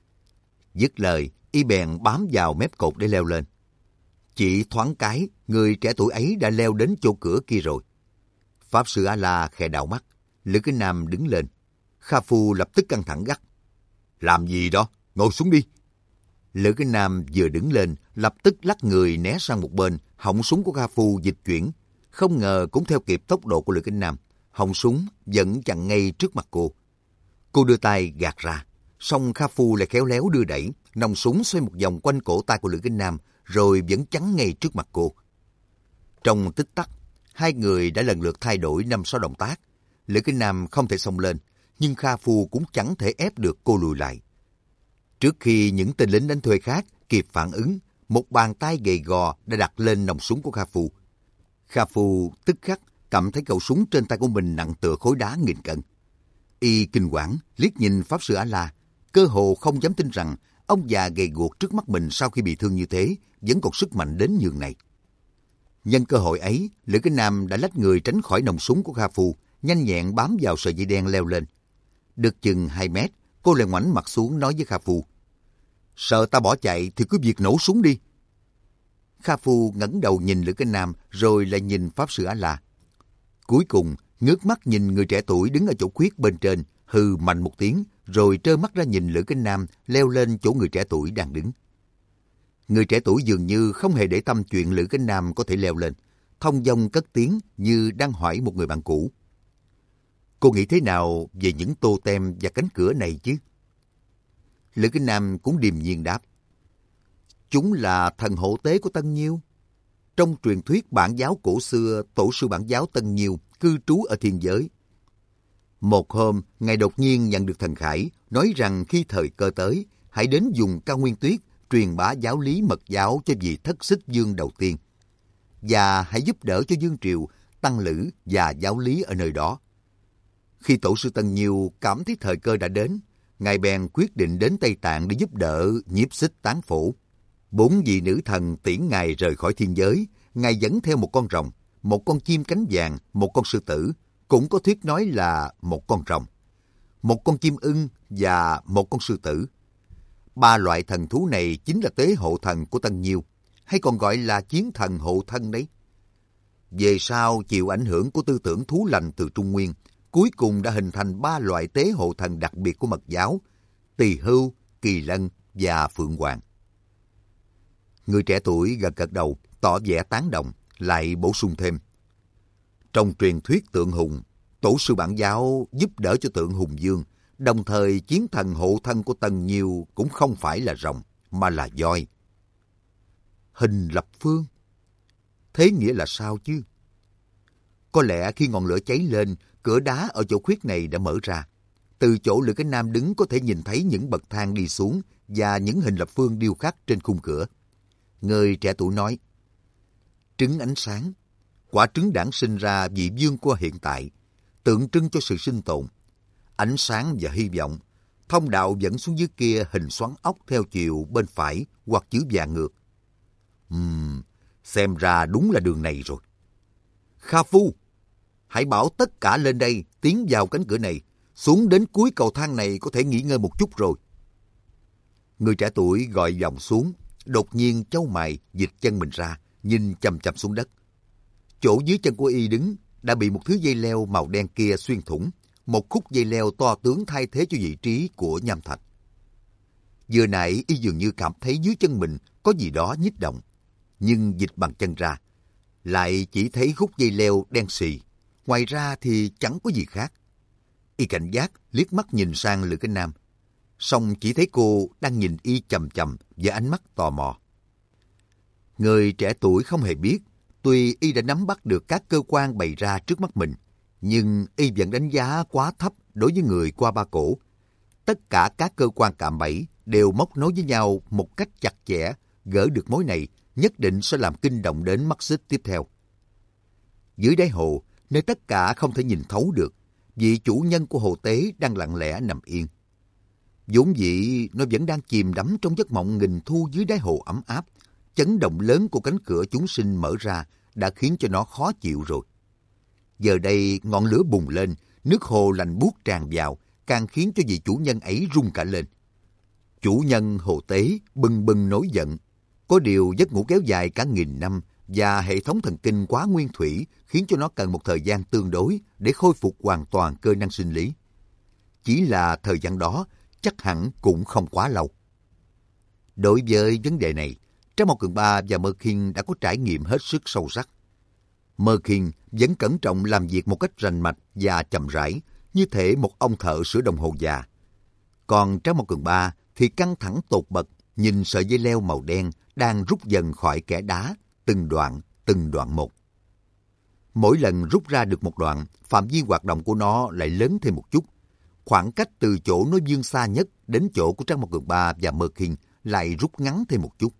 Dứt lời, y bèn bám vào mép cột để leo lên. Chỉ thoáng cái, người trẻ tuổi ấy đã leo đến chỗ cửa kia rồi. Pháp Sư A-la khẽ đảo mắt, Lữ Kính Nam đứng lên. Kha Phu lập tức căng thẳng gắt. Làm gì đó, ngồi xuống đi. Lữ Kính Nam vừa đứng lên, lập tức lắc người né sang một bên, họng súng của Kha Phu dịch chuyển. Không ngờ cũng theo kịp tốc độ của Lữ Kính Nam, họng súng vẫn chặn ngay trước mặt cô. Cô đưa tay gạt ra, song Kha Phu lại khéo léo đưa đẩy, nòng súng xoay một vòng quanh cổ tay của Lữ Kính Nam, rồi vẫn chắn ngay trước mặt cô. Trong tích tắc, hai người đã lần lượt thay đổi năm sáu động tác. Lữ Kính Nam không thể xông lên, nhưng Kha Phu cũng chẳng thể ép được cô lùi lại. Trước khi những tên lính đánh thuê khác kịp phản ứng, một bàn tay gầy gò đã đặt lên nòng súng của Kha Phu. Kha Phu tức khắc cảm thấy khẩu súng trên tay của mình nặng tựa khối đá nghìn cân. Y kinh quản liếc nhìn Pháp Sư A-la, cơ hồ không dám tin rằng ông già gầy guộc trước mắt mình sau khi bị thương như thế vẫn còn sức mạnh đến nhường này. Nhân cơ hội ấy, Lữ Kính Nam đã lách người tránh khỏi nòng súng của Kha Phu, nhanh nhẹn bám vào sợi dây đen leo lên. Được chừng hai mét, cô lại ngoảnh mặt xuống nói với Kha Phu, sợ ta bỏ chạy thì cứ việc nổ súng đi. Kha Phu ngẩng đầu nhìn Lữ Kính Nam rồi lại nhìn Pháp Sư A-la. Cuối cùng ngước mắt nhìn người trẻ tuổi đứng ở chỗ khuyết bên trên, hừ mạnh một tiếng, rồi trơ mắt ra nhìn Lữ Kính Nam leo lên chỗ người trẻ tuổi đang đứng. Người trẻ tuổi dường như không hề để tâm chuyện Lữ Kính Nam có thể leo lên, thông dong cất tiếng như đang hỏi một người bạn cũ. Cô nghĩ thế nào về những tô tem và cánh cửa này chứ? Lữ Kính Nam cũng điềm nhiên đáp. Chúng là thần hộ tế của Tân Nhiêu. Trong truyền thuyết bản giáo cổ xưa, tổ sư bản giáo Tân Nhiêu cư trú ở thiên giới. Một hôm, Ngài đột nhiên nhận được thần khải, nói rằng khi thời cơ tới, hãy đến dùng Cao Nguyên Tuyết truyền bá giáo lý mật giáo cho vị thất xích dương đầu tiên. Và hãy giúp đỡ cho Dương Triều, tăng lữ và giáo lý ở nơi đó. Khi tổ sư Tân Nhiêu cảm thấy thời cơ đã đến, Ngài bèn quyết định đến Tây Tạng để giúp đỡ Nhiếp Xích tán phổ. Bốn vị nữ thần tiễn Ngài rời khỏi thiên giới, Ngài dẫn theo một con rồng, một con chim cánh vàng, một con sư tử, cũng có thuyết nói là một con rồng, một con chim ưng và một con sư tử. Ba loại thần thú này chính là tế hộ thần của Tân Nhiêu, hay còn gọi là chiến thần hộ thân đấy. Về sau chịu ảnh hưởng của tư tưởng thú lành từ Trung Nguyên, cuối cùng đã hình thành ba loại tế hộ thần đặc biệt của mật giáo: Tỳ Hưu, Kỳ Lân và Phượng Hoàng. Người trẻ tuổi gật gật đầu, tỏ vẻ tán đồng, lại bổ sung thêm: Trong truyền thuyết tượng hùng, tổ sư bản giáo giúp đỡ cho tượng Hùng Dương, đồng thời chiến thần hộ thân của Tần Nhiêu cũng không phải là rồng, mà là voi. Hình lập phương? Thế nghĩa là sao chứ? Có lẽ khi ngọn lửa cháy lên, cửa đá ở chỗ khuyết này đã mở ra. Từ chỗ Lữ Cái Nam đứng có thể nhìn thấy những bậc thang đi xuống và những hình lập phương điêu khắc trên khung cửa. Người trẻ tuổi nói, trứng ánh sáng, quả trứng đản sinh ra vị vương của hiện tại, tượng trưng cho sự sinh tồn, ánh sáng và hy vọng. Thông đạo dẫn xuống dưới kia hình xoắn ốc theo chiều bên phải hoặc chữ vàng ngược. Ừm, xem ra đúng là đường này rồi. Kha Phu, hãy bảo tất cả lên đây tiến vào cánh cửa này. Xuống đến cuối cầu thang này có thể nghỉ ngơi một chút rồi. Người trẻ tuổi gọi vòng xuống, đột nhiên chau mày dịch chân mình ra, nhìn chằm chằm xuống đất. Chỗ dưới chân của y đứng đã bị một thứ dây leo màu đen kia xuyên thủng, một khúc dây leo to tướng thay thế cho vị trí của nham thạch. Vừa nãy y dường như cảm thấy dưới chân mình có gì đó nhích động, nhưng dịch bằng chân ra, lại chỉ thấy khúc dây leo đen xì, ngoài ra thì chẳng có gì khác. Y cảnh giác liếc mắt nhìn sang Lữ Cái Nam, song chỉ thấy cô đang nhìn y chằm chằm với ánh mắt tò mò. Người trẻ tuổi không hề biết, tuy y đã nắm bắt được các cơ quan bày ra trước mắt mình, nhưng y vẫn đánh giá quá thấp đối với người qua ba cổ. Tất cả các cơ quan cạm bẫy đều móc nối với nhau một cách chặt chẽ, gỡ được mối này nhất định sẽ làm kinh động đến mắt xích tiếp theo. Dưới đáy hồ, nơi tất cả không thể nhìn thấu được, vị chủ nhân của hồ tế đang lặng lẽ nằm yên. Vốn dĩ nó vẫn đang chìm đắm trong giấc mộng nghìn thu dưới đáy hồ ấm áp. Chấn động lớn của cánh cửa chúng sinh mở ra đã khiến cho nó khó chịu rồi. Giờ đây ngọn lửa bùng lên, nước hồ lạnh buốt tràn vào, càng khiến cho vị chủ nhân ấy rung cả lên. Chủ nhân hồ tế bừng bừng nổi giận. Có điều giấc ngủ kéo dài cả nghìn năm và hệ thống thần kinh quá nguyên thủy khiến cho nó cần một thời gian tương đối để khôi phục hoàn toàn cơ năng sinh lý. Chỉ là thời gian đó chắc hẳn cũng không quá lâu. Đối với vấn đề này, Trang Mộc Cường Ba và Mơ Khiên đã có trải nghiệm hết sức sâu sắc. Mơ Khiên vẫn cẩn trọng làm việc một cách rành mạch và chậm rãi, như thể một ông thợ sửa đồng hồ già. Còn Trang Mộc Cường Ba thì căng thẳng tột bật, nhìn sợi dây leo màu đen đang rút dần khỏi kẽ đá, từng đoạn, từng đoạn một. Mỗi lần rút ra được một đoạn, phạm vi hoạt động của nó lại lớn thêm một chút. Khoảng cách từ chỗ nó vươn xa nhất đến chỗ của Trang Mộc Cường Ba và Mơ Khiên lại rút ngắn thêm một chút.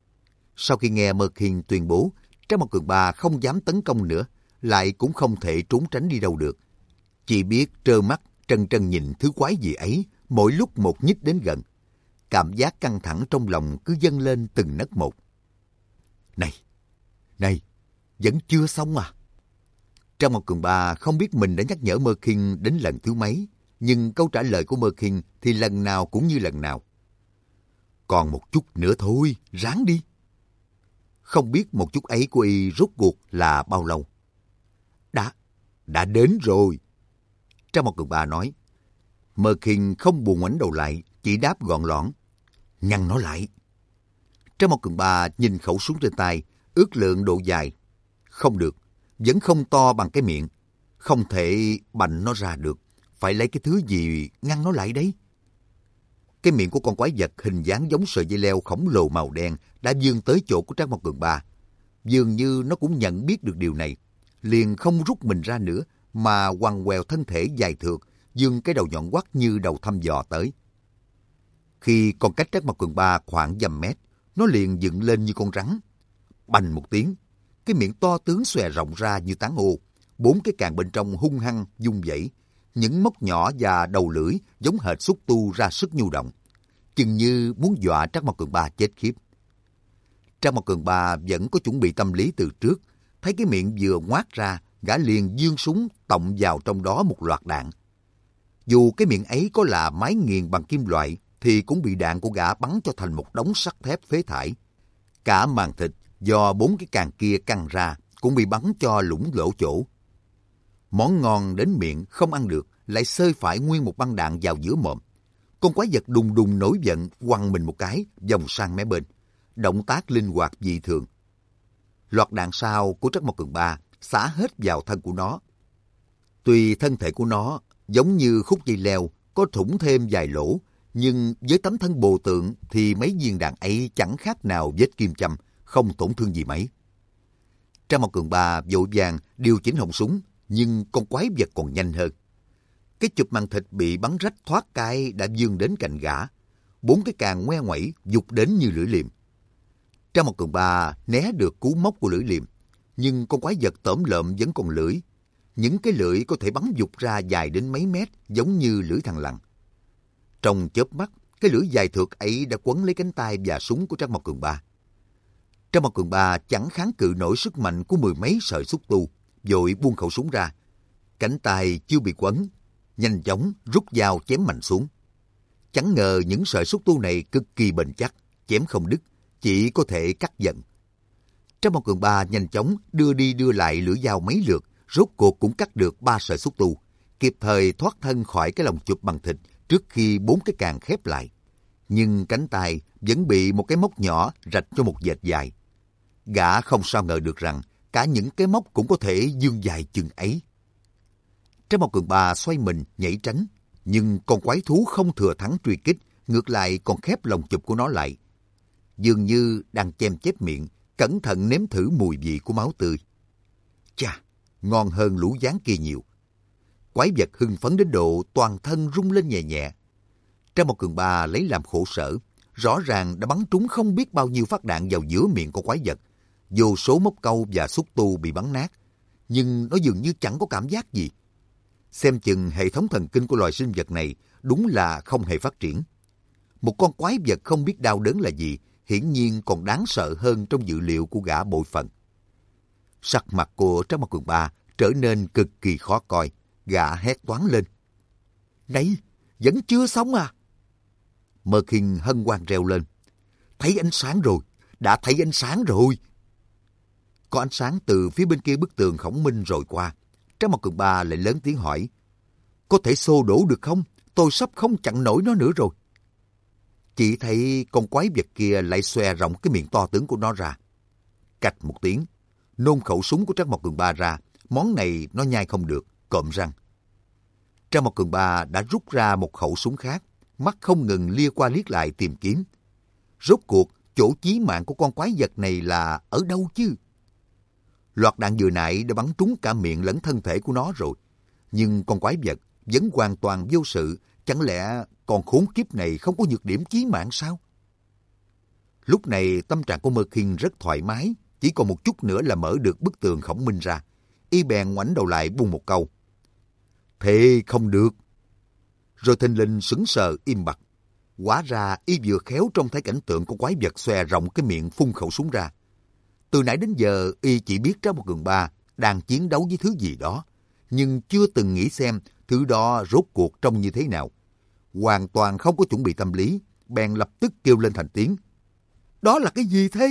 Sau khi nghe Mơ Khiên tuyên bố, Trang Mộc Cường Ba không dám tấn công nữa, lại cũng không thể trốn tránh đi đâu được. Chỉ biết trơ mắt, trân trân nhìn thứ quái gì ấy, mỗi lúc một nhích đến gần. Cảm giác căng thẳng trong lòng cứ dâng lên từng nấc một. Này, này, vẫn chưa xong à? Trang Mộc Cường Ba không biết mình đã nhắc nhở Mơ Khiên đến lần thứ mấy, nhưng câu trả lời của Mơ Khiên thì lần nào cũng như lần nào. Còn một chút nữa thôi, ráng đi. Không biết một chút ấy của y rốt cuộc là bao lâu. Đã, đã đến rồi. Trang Mộc Cường Ba nói. Mơ Khiên không buồn ngoảnh đầu lại, chỉ đáp gọn lõn. Nhăn nó lại. Trang Mộc Cường Ba nhìn khẩu súng trên tay, ước lượng độ dài. Không được, vẫn không to bằng cái miệng. Không thể bành nó ra được. Phải lấy cái thứ gì ngăn nó lại đấy. Cái miệng của con quái vật hình dáng giống sợi dây leo khổng lồ màu đen đã vươn tới chỗ của Trang Mộc Cường Ba. Dường như nó cũng nhận biết được điều này, liền không rút mình ra nữa mà quằn quèo thân thể dài thượt, vươn cái đầu nhọn quắt như đầu thăm dò tới. Khi còn cách Trang Mộc Cường Ba khoảng dăm mét, nó liền dựng lên như con rắn. Bành một tiếng, cái miệng to tướng xòe rộng ra như tán ô, bốn cái càng bên trong hung hăng vung vẩy. Những móc nhỏ và đầu lưỡi giống hệt xúc tu ra sức nhu động, chừng như muốn dọa Trang Mộc Cường Ba chết khiếp. Trang Mộc Cường Ba vẫn có chuẩn bị tâm lý từ trước, thấy cái miệng vừa ngoác ra, gã liền giương súng tọng vào trong đó một loạt đạn. Dù cái miệng ấy có là mái nghiền bằng kim loại, thì cũng bị đạn của gã bắn cho thành một đống sắt thép phế thải. Cả màng thịt do bốn cái càng kia căng ra cũng bị bắn cho lủng lỗ chỗ. Món ngon đến miệng không ăn được, lại xơi phải nguyên một băng đạn vào giữa mồm. Con quái vật đùng đùng nổi giận, quăng mình một cái, vòng sang mé bên. Động tác linh hoạt dị thường. Loạt đạn sau của Trắc Mộc Cường Ba xả hết vào thân của nó. Tuy thân thể của nó giống như khúc dây leo, có thủng thêm vài lỗ, nhưng với tấm thân bồ tượng thì mấy viên đạn ấy chẳng khác nào vết kim châm, không tổn thương gì mấy. Trang Mao Cường Ba vội vàng điều chỉnh họng súng, nhưng con quái vật còn nhanh hơn. Cái chụp màng thịt bị bắn rách thoát cái đã vươn đến cạnh gã. Bốn cái càng ngoe ngoẩy giục đến như lưỡi liềm. Trang Mao Cường Ba né được cú móc của lưỡi liềm, nhưng con quái vật tởm lợm vẫn còn lưỡi. Những cái lưỡi có thể bắn giục ra dài đến mấy mét, giống như lưỡi thằn lằn. Trong chớp mắt, cái lưỡi dài thượt ấy đã quấn lấy cánh tay và súng của Trang Mao Cường Ba. Trang Mao Cường Ba chẳng kháng cự nổi sức mạnh của mười mấy sợi xúc tu, vội buông khẩu súng ra. Cánh tay chưa bị quấn, nhanh chóng rút dao chém mạnh xuống. Chẳng ngờ những sợi xúc tu này cực kỳ bền chắc, chém không đứt, chỉ có thể cắt dần. Trang Mao Cường Ba nhanh chóng đưa đi đưa lại lưỡi dao mấy lượt, rốt cuộc cũng cắt được ba sợi xúc tu, kịp thời thoát thân khỏi cái lồng chụp bằng thịt trước khi bốn cái càng khép lại. Nhưng cánh tay vẫn bị một cái móc nhỏ rạch cho một vệt dài. Gã không sao ngờ được rằng cả những cái móc cũng có thể vươn dài chừng ấy. Trang Mao Cường Ba xoay mình nhảy tránh, nhưng con quái thú không thừa thắng truy kích, ngược lại còn khép lồng chụp của nó lại. Dường như đang chém chép miệng, cẩn thận nếm thử mùi vị của máu tươi. Chà, ngon hơn lũ gián kia nhiều. Quái vật hưng phấn đến độ toàn thân rung lên nhẹ nhẹ. Trang Mao Cường Ba lấy làm khổ sở, rõ ràng đã bắn trúng không biết bao nhiêu phát đạn vào giữa miệng của quái vật. Vô số móc câu và xúc tu bị bắn nát, nhưng nó dường như chẳng có cảm giác gì. Xem chừng hệ thống thần kinh của loài sinh vật này đúng là không hề phát triển. Một con quái vật không biết đau đớn là gì, hiển nhiên còn đáng sợ hơn trong dự liệu của gã bội phận. Sắc mặt của Trang Mao Cường Ba trở nên cực kỳ khó coi, gã hét toáng lên. Này, vẫn chưa xong à? Mơ Kinh hân hoan reo lên. Thấy ánh sáng rồi, đã thấy ánh sáng rồi. Có ánh sáng từ phía bên kia bức tường khổng minh rồi qua. Trang Mao Cường Ba lại lớn tiếng hỏi. Có thể xô đổ được không? Tôi sắp không chặn nổi nó nữa rồi. Chỉ thấy con quái vật kia lại xòe rộng cái miệng to tướng của nó ra. Cạch một tiếng, nôn khẩu súng của Trang Mao Cường Ba ra. Món này nó nhai không được, cộm răng. Trang Mao Cường Ba đã rút ra một khẩu súng khác, mắt không ngừng lia qua liếc lại tìm kiếm. Rốt cuộc, chỗ chí mạng của con quái vật này là ở đâu chứ? Loạt đạn vừa nãy đã bắn trúng cả miệng lẫn thân thể của nó rồi. Nhưng con quái vật vẫn hoàn toàn vô sự. Chẳng lẽ con khốn kiếp này không có nhược điểm chí mạng sao? Lúc này tâm trạng của Mơ Kinh rất thoải mái. Chỉ còn một chút nữa là mở được bức tường khổng minh ra. Y bèn ngoảnh đầu lại buông một câu. Thế không được. Rồi thình lình sững sờ im bặt. Hóa ra y vừa khéo trông thấy cảnh tượng con quái vật xòe rộng cái miệng phun khẩu súng ra. Từ nãy đến giờ y chỉ biết Trang Mao Cường Ba đang chiến đấu với thứ gì đó, nhưng chưa từng nghĩ xem thứ đó rốt cuộc trông như thế nào. Hoàn toàn không có chuẩn bị tâm lý, bèn lập tức kêu lên thành tiếng. Đó là cái gì thế?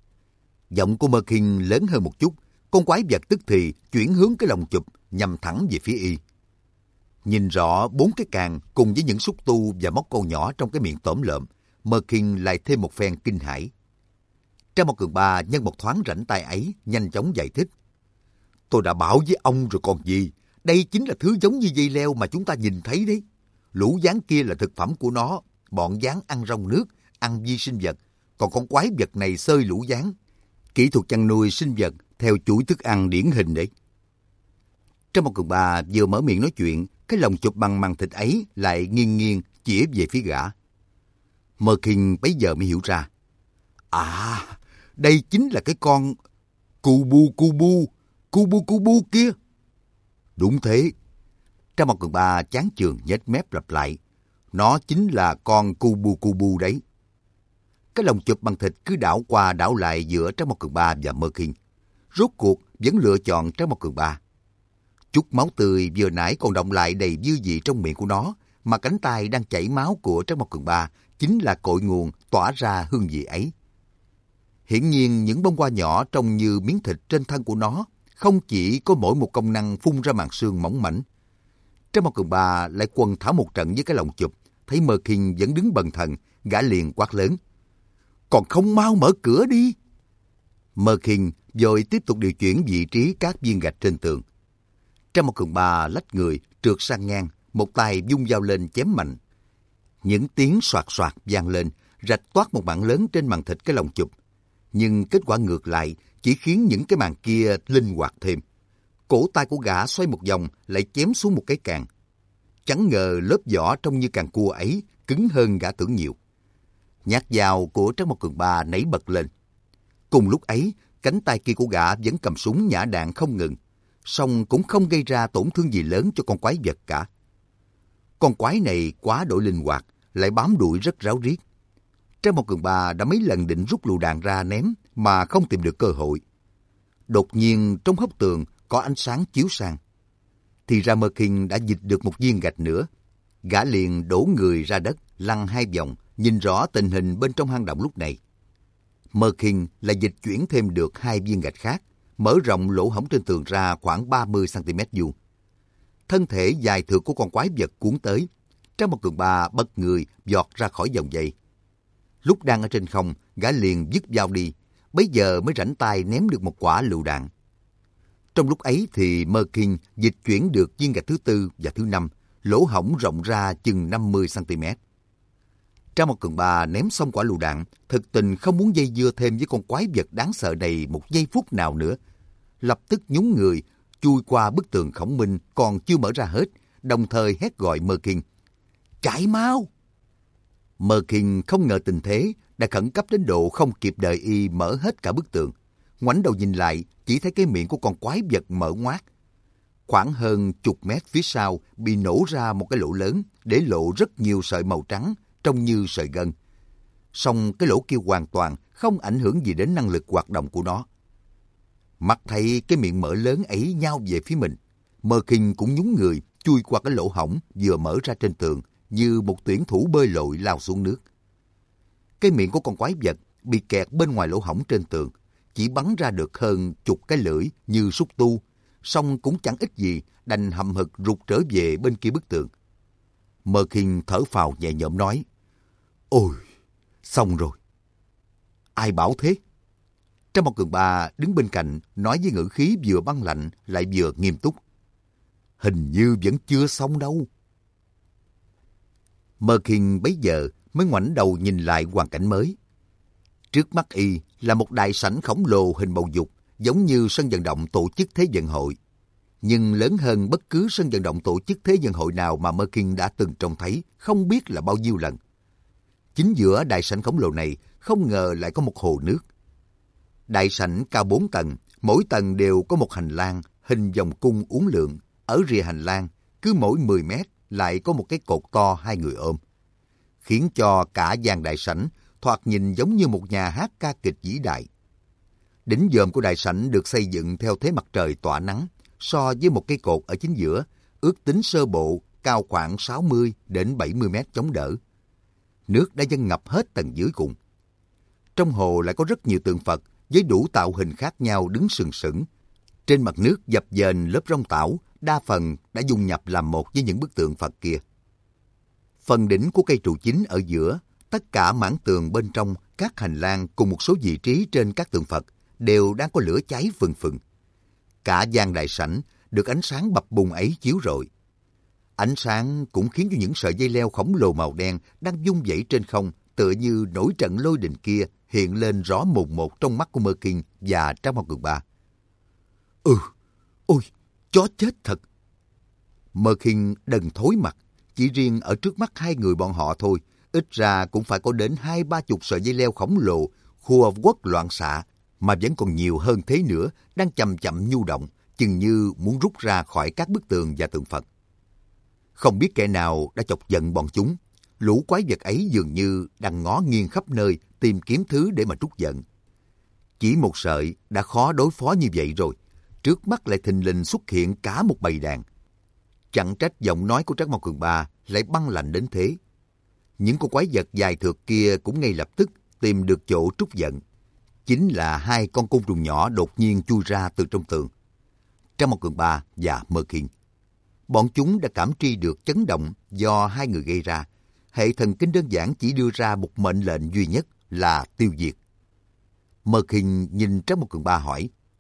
Giọng của Mơ Kinh lớn hơn một chút, con quái vật tức thì chuyển hướng cái lồng chụp nhằm thẳng về phía y. Nhìn rõ bốn cái càng cùng với những xúc tu và móc câu nhỏ trong cái miệng tởm lợm, Mơ Kinh lại thêm một phen kinh hãi. Trang Mao Cường Ba nhân một thoáng rảnh tay ấy, nhanh chóng giải thích. Tôi đã bảo với ông rồi còn gì, đây chính là thứ giống như dây leo mà chúng ta nhìn thấy đấy. Lũ gián kia là thực phẩm của nó, bọn gián ăn rong nước, ăn vi sinh vật, còn con quái vật này xơi lũ gián. Kỹ thuật chăn nuôi sinh vật theo chuỗi thức ăn điển hình đấy. Trang Mao Cường Ba vừa mở miệng nói chuyện, cái lồng chụp bằng màng thịt ấy lại nghiêng nghiêng chĩa về phía gã. Mơ Kinh bấy giờ mới hiểu ra. À, đây chính là cái con Cubu Cubu, Cubu Cubu kia. Đúng thế. Trang Mao Cường Ba chán chường nhếch mép lặp lại. Nó chính là con Cubu Cubu đấy. Cái lồng chụp bằng thịt cứ đảo qua đảo lại giữa Trang Mao Cường Ba và Mơ Kinh. Rốt cuộc vẫn lựa chọn Trang Mao Cường Ba. Chút máu tươi vừa nãy còn động lại đầy dư vị trong miệng của nó, mà cánh tay đang chảy máu của Trang Mao Cường Ba chính là cội nguồn tỏa ra hương vị ấy. Hiển nhiên những bông hoa nhỏ trông như miếng thịt trên thân của nó không chỉ có mỗi một công năng phun ra màng xương mỏng mảnh. Trang Mao Cường Ba lại quần thảo một trận với cái lồng chụp, thấy Mơ Kinh vẫn đứng bần thần, gã liền quát lớn. Còn không mau mở cửa đi! Mơ Kinh rồi tiếp tục điều chuyển vị trí các viên gạch trên tường. Trang một cường ba lách người, trượt sang ngang, một tay vung dao lên chém mạnh. Những tiếng soạt soạt vang lên, rạch toát một mảng lớn trên màn thịt cái lồng chụp. Nhưng kết quả ngược lại chỉ khiến những cái màn kia linh hoạt thêm. Cổ tay của gã xoay một vòng lại chém xuống một cái càng. Chẳng ngờ lớp vỏ trông như càng cua ấy cứng hơn gã tưởng nhiều. Nhát dao của Trác Mộc Cường Ba nảy bật lên. Cùng lúc ấy, cánh tay kia của gã vẫn cầm súng nhả đạn không ngừng, song cũng không gây ra tổn thương gì lớn cho con quái vật cả. Con quái này quá đổi linh hoạt, lại bám đuổi rất ráo riết. Trác Mộc Cường Ba đã mấy lần định rút lựu đạn ra ném mà không tìm được cơ hội. Đột nhiên trong hốc tường có ánh sáng chiếu sang. Thì ra Mơ Kinh đã dịch được một viên gạch nữa. Gã liền đổ người ra đất, lăn hai vòng, nhìn rõ tình hình bên trong hang động lúc này. Mơ Kinh là dịch chuyển thêm được hai viên gạch khác, mở rộng lỗ hổng trên tường ra khoảng ba mươi xăng-ti-mét vuông. Thân thể dài thượt của con quái vật cuốn tới. Trác Mộc Cường Ba bật người giọt ra khỏi vòng dây. Lúc đang ở trên không, gã liền vứt dao đi, bấy giờ mới rảnh tay ném được một quả lựu đạn. Trong lúc ấy thì Mơ Kinh dịch chuyển được viên gạch thứ tư và thứ năm, lỗ hổng rộng ra chừng năm mươi xăng-ti-mét. Trác Mộc Cường Ba ném xong quả lựu đạn, thực tình không muốn dây dưa thêm với con quái vật đáng sợ này một giây phút nào nữa. Lập tức nhún người, chui qua bức tường khổng minh còn chưa mở ra hết, đồng thời hét gọi Mơ Kinh. Chạy mau! Mơ Kinh không ngờ tình thế đã khẩn cấp đến độ không kịp đợi y mở hết cả bức tường. Ngoảnh đầu nhìn lại, chỉ thấy cái miệng của con quái vật mở ngoác. Khoảng hơn chục mét phía sau bị nổ ra một cái lỗ lớn, để lộ rất nhiều sợi màu trắng, trông như sợi gân. Song cái lỗ kia hoàn toàn không ảnh hưởng gì đến năng lực hoạt động của nó. Mắt thấy cái miệng mở lớn ấy nhao về phía mình, Mơ Kinh cũng nhún người, chui qua cái lỗ hổng vừa mở ra trên tường, như một tuyển thủ bơi lội lao xuống nước. Cái miệng của con quái vật bị kẹt bên ngoài lỗ hổng trên tường, chỉ bắn ra được hơn chục cái lưỡi như xúc tu, song cũng chẳng ích gì, đành hậm hực rụt trở về bên kia bức tường. Mơ Kinh thở phào nhẹ nhõm nói, ôi, xong rồi. Ai bảo thế? Trác Mộc Cường Ba đứng bên cạnh nói với ngữ khí vừa băng lạnh lại vừa nghiêm túc. Hình như vẫn chưa xong đâu. Mơ Kinh bấy giờ mới ngoảnh đầu nhìn lại hoàn cảnh mới. Trước mắt y là một đại sảnh khổng lồ hình bầu dục, giống như sân vận động tổ chức thế vận hội, nhưng lớn hơn bất cứ sân vận động tổ chức thế vận hội nào mà Mơ Kinh đã từng trông thấy, không biết là bao nhiêu lần. Chính giữa đại sảnh khổng lồ này không ngờ lại có một hồ nước. Đại sảnh cao bốn tầng, mỗi tầng đều có một hành lang hình vòng cung uốn lượn. Ở rìa hành lang, cứ mỗi mười mét lại có một cái cột to hai người ôm, khiến cho cả gian đại sảnh thoạt nhìn giống như một nhà hát ca kịch vĩ đại. Đỉnh dòm của đại sảnh được xây dựng theo thế mặt trời tỏa nắng, so với một cây cột ở chính giữa, ước tính sơ bộ cao khoảng sáu mươi đến bảy mươi mét chống đỡ. Nước đã dâng ngập hết tầng dưới cùng. Trong hồ lại có rất nhiều tượng Phật với đủ tạo hình khác nhau đứng sừng sững. Trên mặt nước dập dềnh lớp rong tảo, đa phần đã dung nhập làm một với những bức tượng Phật kia. Phần đỉnh của cây trụ chính ở giữa, tất cả mảng tường bên trong các hành lang cùng một số vị trí trên các tượng Phật đều đang có lửa cháy phừng phừng. Cả gian đại sảnh được ánh sáng bập bùng ấy chiếu rọi. Ánh sáng cũng khiến cho những sợi dây leo khổng lồ màu đen đang vung vẩy trên không, tựa như nổi trận lôi đình kia hiện lên rõ mồn một trong mắt của Mơ Kinh và Trác Mộc Cường Ba. Ừ, ôi, chó chết thật. Mơ Kinh đần thối mặt, chỉ riêng ở trước mắt hai người bọn họ thôi, ít ra cũng phải có đến hai ba chục sợi dây leo khổng lồ, khua quất loạn xạ, mà vẫn còn nhiều hơn thế nữa, đang chậm chậm nhu động, chừng như muốn rút ra khỏi các bức tường và tượng Phật. Không biết kẻ nào đã chọc giận bọn chúng, lũ quái vật ấy dường như đang ngó nghiêng khắp nơi tìm kiếm thứ để mà trút giận. Chỉ một sợi đã khó đối phó như vậy rồi, trước mắt lại thình lình xuất hiện cả một bầy đàn. Chẳng trách giọng nói của Trác Mộc Cường Ba lại băng lạnh đến thế. Những con quái vật dài thượt kia cũng ngay lập tức tìm được chỗ trút giận. Chính là hai con côn trùng nhỏ đột nhiên chui ra từ trong tường. Trác Mộc Cường Ba và Mơ Kinh. Bọn chúng đã cảm tri được chấn động do hai người gây ra. Hệ thần kinh đơn giản chỉ đưa ra một mệnh lệnh duy nhất là tiêu diệt. Mơ Kinh nhìn Trác Mộc Cường Ba hỏi,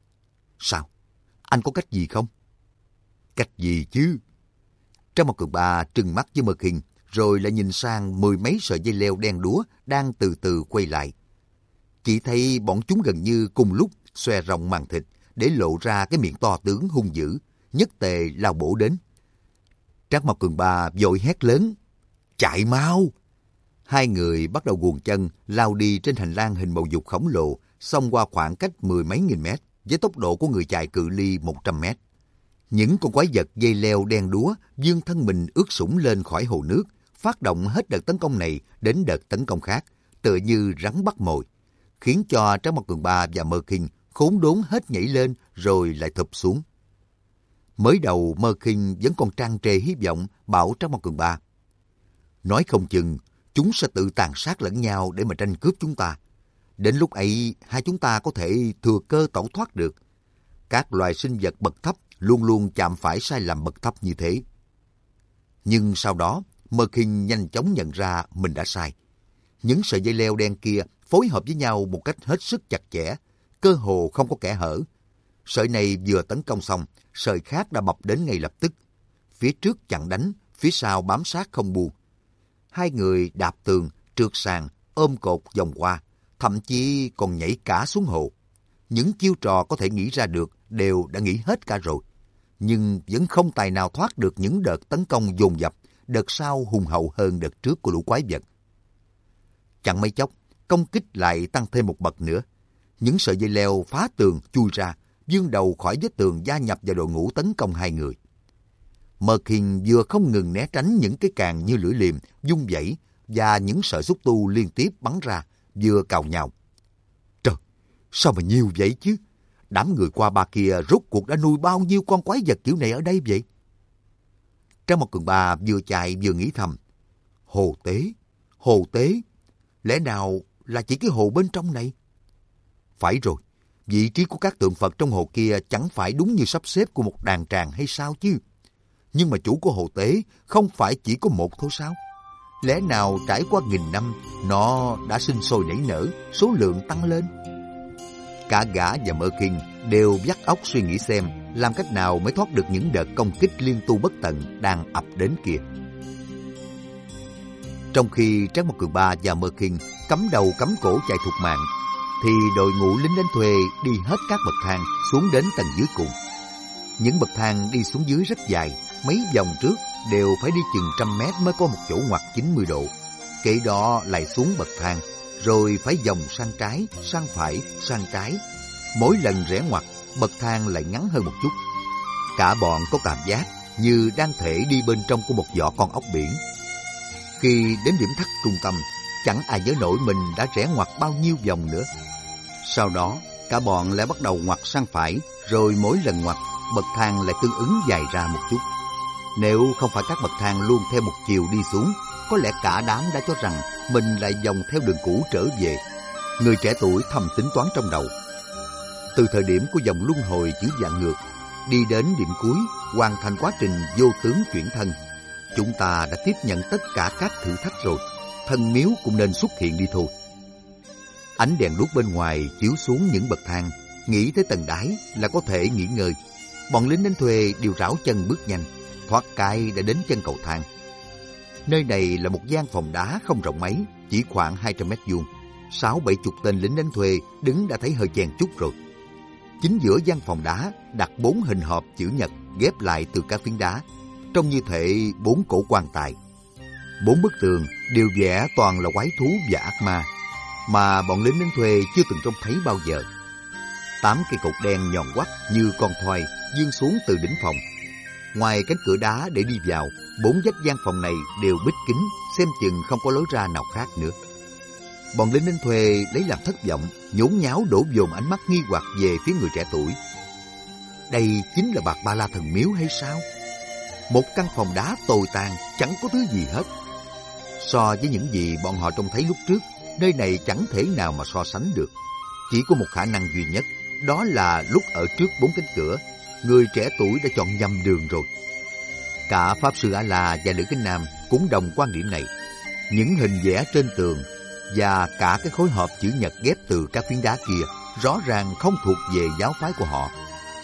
Sao? Anh có cách gì không? Cách gì chứ? Trang một Cường Ba trừng mắt với Mơ Kinh, rồi lại nhìn sang mười mấy sợi dây leo đen đúa đang từ từ quay lại. Chỉ thấy bọn chúng gần như cùng lúc xòe rộng màn thịt để lộ ra cái miệng to tướng hung dữ, nhất tề lao bổ đến. Trác Mộc Cường Ba vội hét lớn, chạy mau! Hai người bắt đầu guồng chân lao đi trên hành lang hình bầu dục khổng lồ, xông qua khoảng cách mười mấy nghìn mét với tốc độ của người chạy cự ly một trăm mét. Những con quái vật dây leo đen đúa vươn thân mình ướt sũng lên khỏi hồ nước, phát động hết đợt tấn công này đến đợt tấn công khác, tựa như rắn bắt mồi, khiến cho Trác Mộc Cường Ba và Mơ Kinh khốn đốn hết nhảy lên rồi lại thụp xuống. Mới đầu Mơ Kinh vẫn còn tràn trề hy vọng bảo Trác Mộc Cường Ba, nói không chừng chúng sẽ tự tàn sát lẫn nhau để mà tranh cướp chúng ta. Đến lúc ấy, hai chúng ta có thể thừa cơ tẩu thoát được. Các loài sinh vật bậc thấp luôn luôn chạm phải sai lầm bậc thấp như thế. Nhưng sau đó, Mơ Kinh nhanh chóng nhận ra mình đã sai. Những sợi dây leo đen kia phối hợp với nhau một cách hết sức chặt chẽ, cơ hồ không có kẽ hở. Sợi này vừa tấn công xong, sợi khác đã bập đến ngay lập tức. Phía trước chặn đánh, phía sau bám sát không buông. Hai người đạp tường, trượt sàn, ôm cột vòng qua, thậm chí còn nhảy cả xuống hồ. Những chiêu trò có thể nghĩ ra được đều đã nghĩ hết cả rồi, nhưng vẫn không tài nào thoát được những đợt tấn công dồn dập, đợt sau hùng hậu hơn đợt trước của lũ quái vật. Chẳng mấy chốc, công kích lại tăng thêm một bậc nữa. Những sợi dây leo phá tường chui ra, vươn đầu khỏi vết tường gia nhập vào đội ngũ tấn công hai người. Mơ Kinh vừa không ngừng né tránh những cái càng như lưỡi liềm, vung vẩy và những sợi xúc tu liên tiếp bắn ra, vừa cào nhào. Trời, sao mà nhiều vậy chứ? Đám người qua ba kia rốt cuộc đã nuôi bao nhiêu con quái vật kiểu này ở đây vậy? Trác Mộc Cường Ba vừa chạy vừa nghĩ thầm, hồ tế, hồ tế, lẽ nào là chỉ cái hồ bên trong này? Phải rồi, vị trí của các tượng Phật trong hồ kia chẳng phải đúng như sắp xếp của một đàn tràng hay sao chứ? Nhưng mà chủ của hồ tế không phải chỉ có một thôi sao? Lẽ nào trải qua nghìn năm, nó đã sinh sôi nảy nở, số lượng tăng lên? Cả gã và Mơ Kinh đều vắt óc suy nghĩ xem làm cách nào mới thoát được những đợt công kích liên tu bất tận đang ập đến kia. Trong khi Trác Mộc Cường Ba và Mơ Kinh cắm đầu cắm cổ chạy thục mạng, thì đội ngũ lính đánh thuê đi hết các bậc thang xuống đến tầng dưới cùng. Những bậc thang đi xuống dưới rất dài, mấy vòng trước đều phải đi chừng trăm mét mới có một chỗ ngoặt chín mươi độ. Kể đó lại xuống bậc thang, rồi phải vòng sang trái, sang phải, sang trái. Mỗi lần rẽ ngoặt, bậc thang lại ngắn hơn một chút. Cả bọn có cảm giác như đang thể đi bên trong của một vỏ con ốc biển. Khi đến điểm thắt trung tâm, chẳng ai nhớ nổi mình đã rẽ ngoặt bao nhiêu vòng nữa. Sau đó, cả bọn lại bắt đầu ngoặt sang phải, rồi mỗi lần ngoặt, bậc thang lại tương ứng dài ra một chút. Nếu không phải các bậc thang luôn theo một chiều đi xuống, có lẽ cả đám đã cho rằng mình lại vòng theo đường cũ trở về. Người trẻ tuổi thầm tính toán trong đầu. Từ thời điểm của dòng luân hồi chữ dạng ngược, đi đến điểm cuối, hoàn thành quá trình vô tướng chuyển thân, chúng ta đã tiếp nhận tất cả các thử thách rồi. Thần miếu cũng nên xuất hiện đi thôi. Ánh đèn đuốc bên ngoài chiếu xuống những bậc thang, nghĩ tới tầng đáy là có thể nghỉ ngơi. Bọn lính đánh thuê đều rảo chân bước nhanh, thoát cái đã đến chân cầu thang. Nơi này là một gian phòng đá không rộng mấy, chỉ khoảng hai trăm mét vuông. Sáu bảy chục tên lính đánh thuê đứng đã thấy hơi chen chúc rồi. Chính giữa gian phòng đá đặt bốn hình hộp chữ nhật ghép lại từ các phiến đá, trông như thể bốn cổ quan tài. Bốn bức tường đều vẽ toàn là quái thú và ác ma, mà bọn lính đánh thuê chưa từng trông thấy bao giờ. Tám cây cột đen nhọn quắt như con thoi vươn xuống từ đỉnh phòng. Ngoài cánh cửa đá để đi vào, bốn vách gian phòng này đều bích kín, xem chừng không có lối ra nào khác nữa. Bọn lính đánh thuê lấy làm thất vọng, nhốn nháo đổ dồn ánh mắt nghi hoặc về phía người trẻ tuổi. Đây chính là Bạt Ba La Thần Miếu hay sao? Một căn phòng đá tồi tàn, chẳng có thứ gì hết. So với những gì bọn họ trông thấy lúc trước, nơi này chẳng thể nào mà so sánh được. Chỉ có một khả năng duy nhất, đó là lúc ở trước bốn cánh cửa, người trẻ tuổi đã chọn nhầm đường rồi. Cả Pháp Sư A-La và Lữ Kinh Nam cũng đồng quan điểm này. Những hình vẽ trên tường và cả cái khối hộp chữ nhật ghép từ các phiến đá kia rõ ràng không thuộc về giáo phái của họ.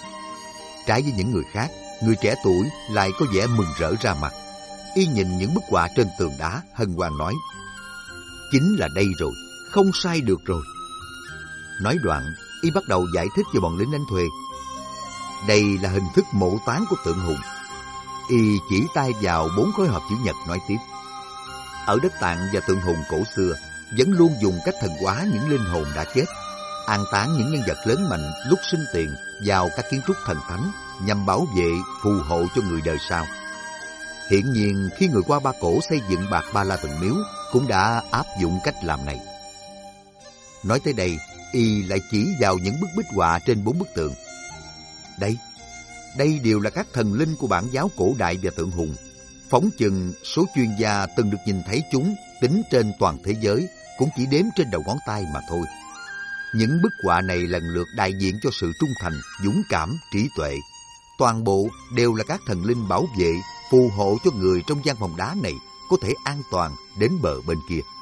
Trái với những người khác, người trẻ tuổi lại có vẻ mừng rỡ ra mặt. Y nhìn những bức họa trên tường đá, hân hoan nói: chính là đây rồi, không sai được rồi. Nói đoạn, y bắt đầu giải thích cho bọn lính đánh thuê. Đây là hình thức mộ táng của tượng hùng. Y chỉ tay vào bốn khối hộp chữ nhật nói tiếp: ở đất Tạng và tượng hùng cổ xưa vẫn luôn dùng cách thần hóa những linh hồn đã chết, an táng những nhân vật lớn mạnh lúc sinh tiền vào các kiến trúc thần thánh nhằm bảo vệ, phù hộ cho người đời sau. Hiển nhiên khi người Hoa Ba Cổ xây dựng Bạt Ba La Thần Miếu cũng đã áp dụng cách làm này. Nói tới đây, y lại chỉ vào những bức bích họa trên bốn bức tượng. Đây, đây đều là các thần linh của bản giáo cổ đại và tượng hùng. Phóng chừng số chuyên gia từng được nhìn thấy chúng tính trên toàn thế giới cũng chỉ đếm trên đầu ngón tay mà thôi. Những bức họa này lần lượt đại diện cho sự trung thành, dũng cảm, trí tuệ. Toàn bộ đều là các thần linh bảo vệ, phù hộ cho người trong gian phòng đá này có thể an toàn đến bờ bên kia.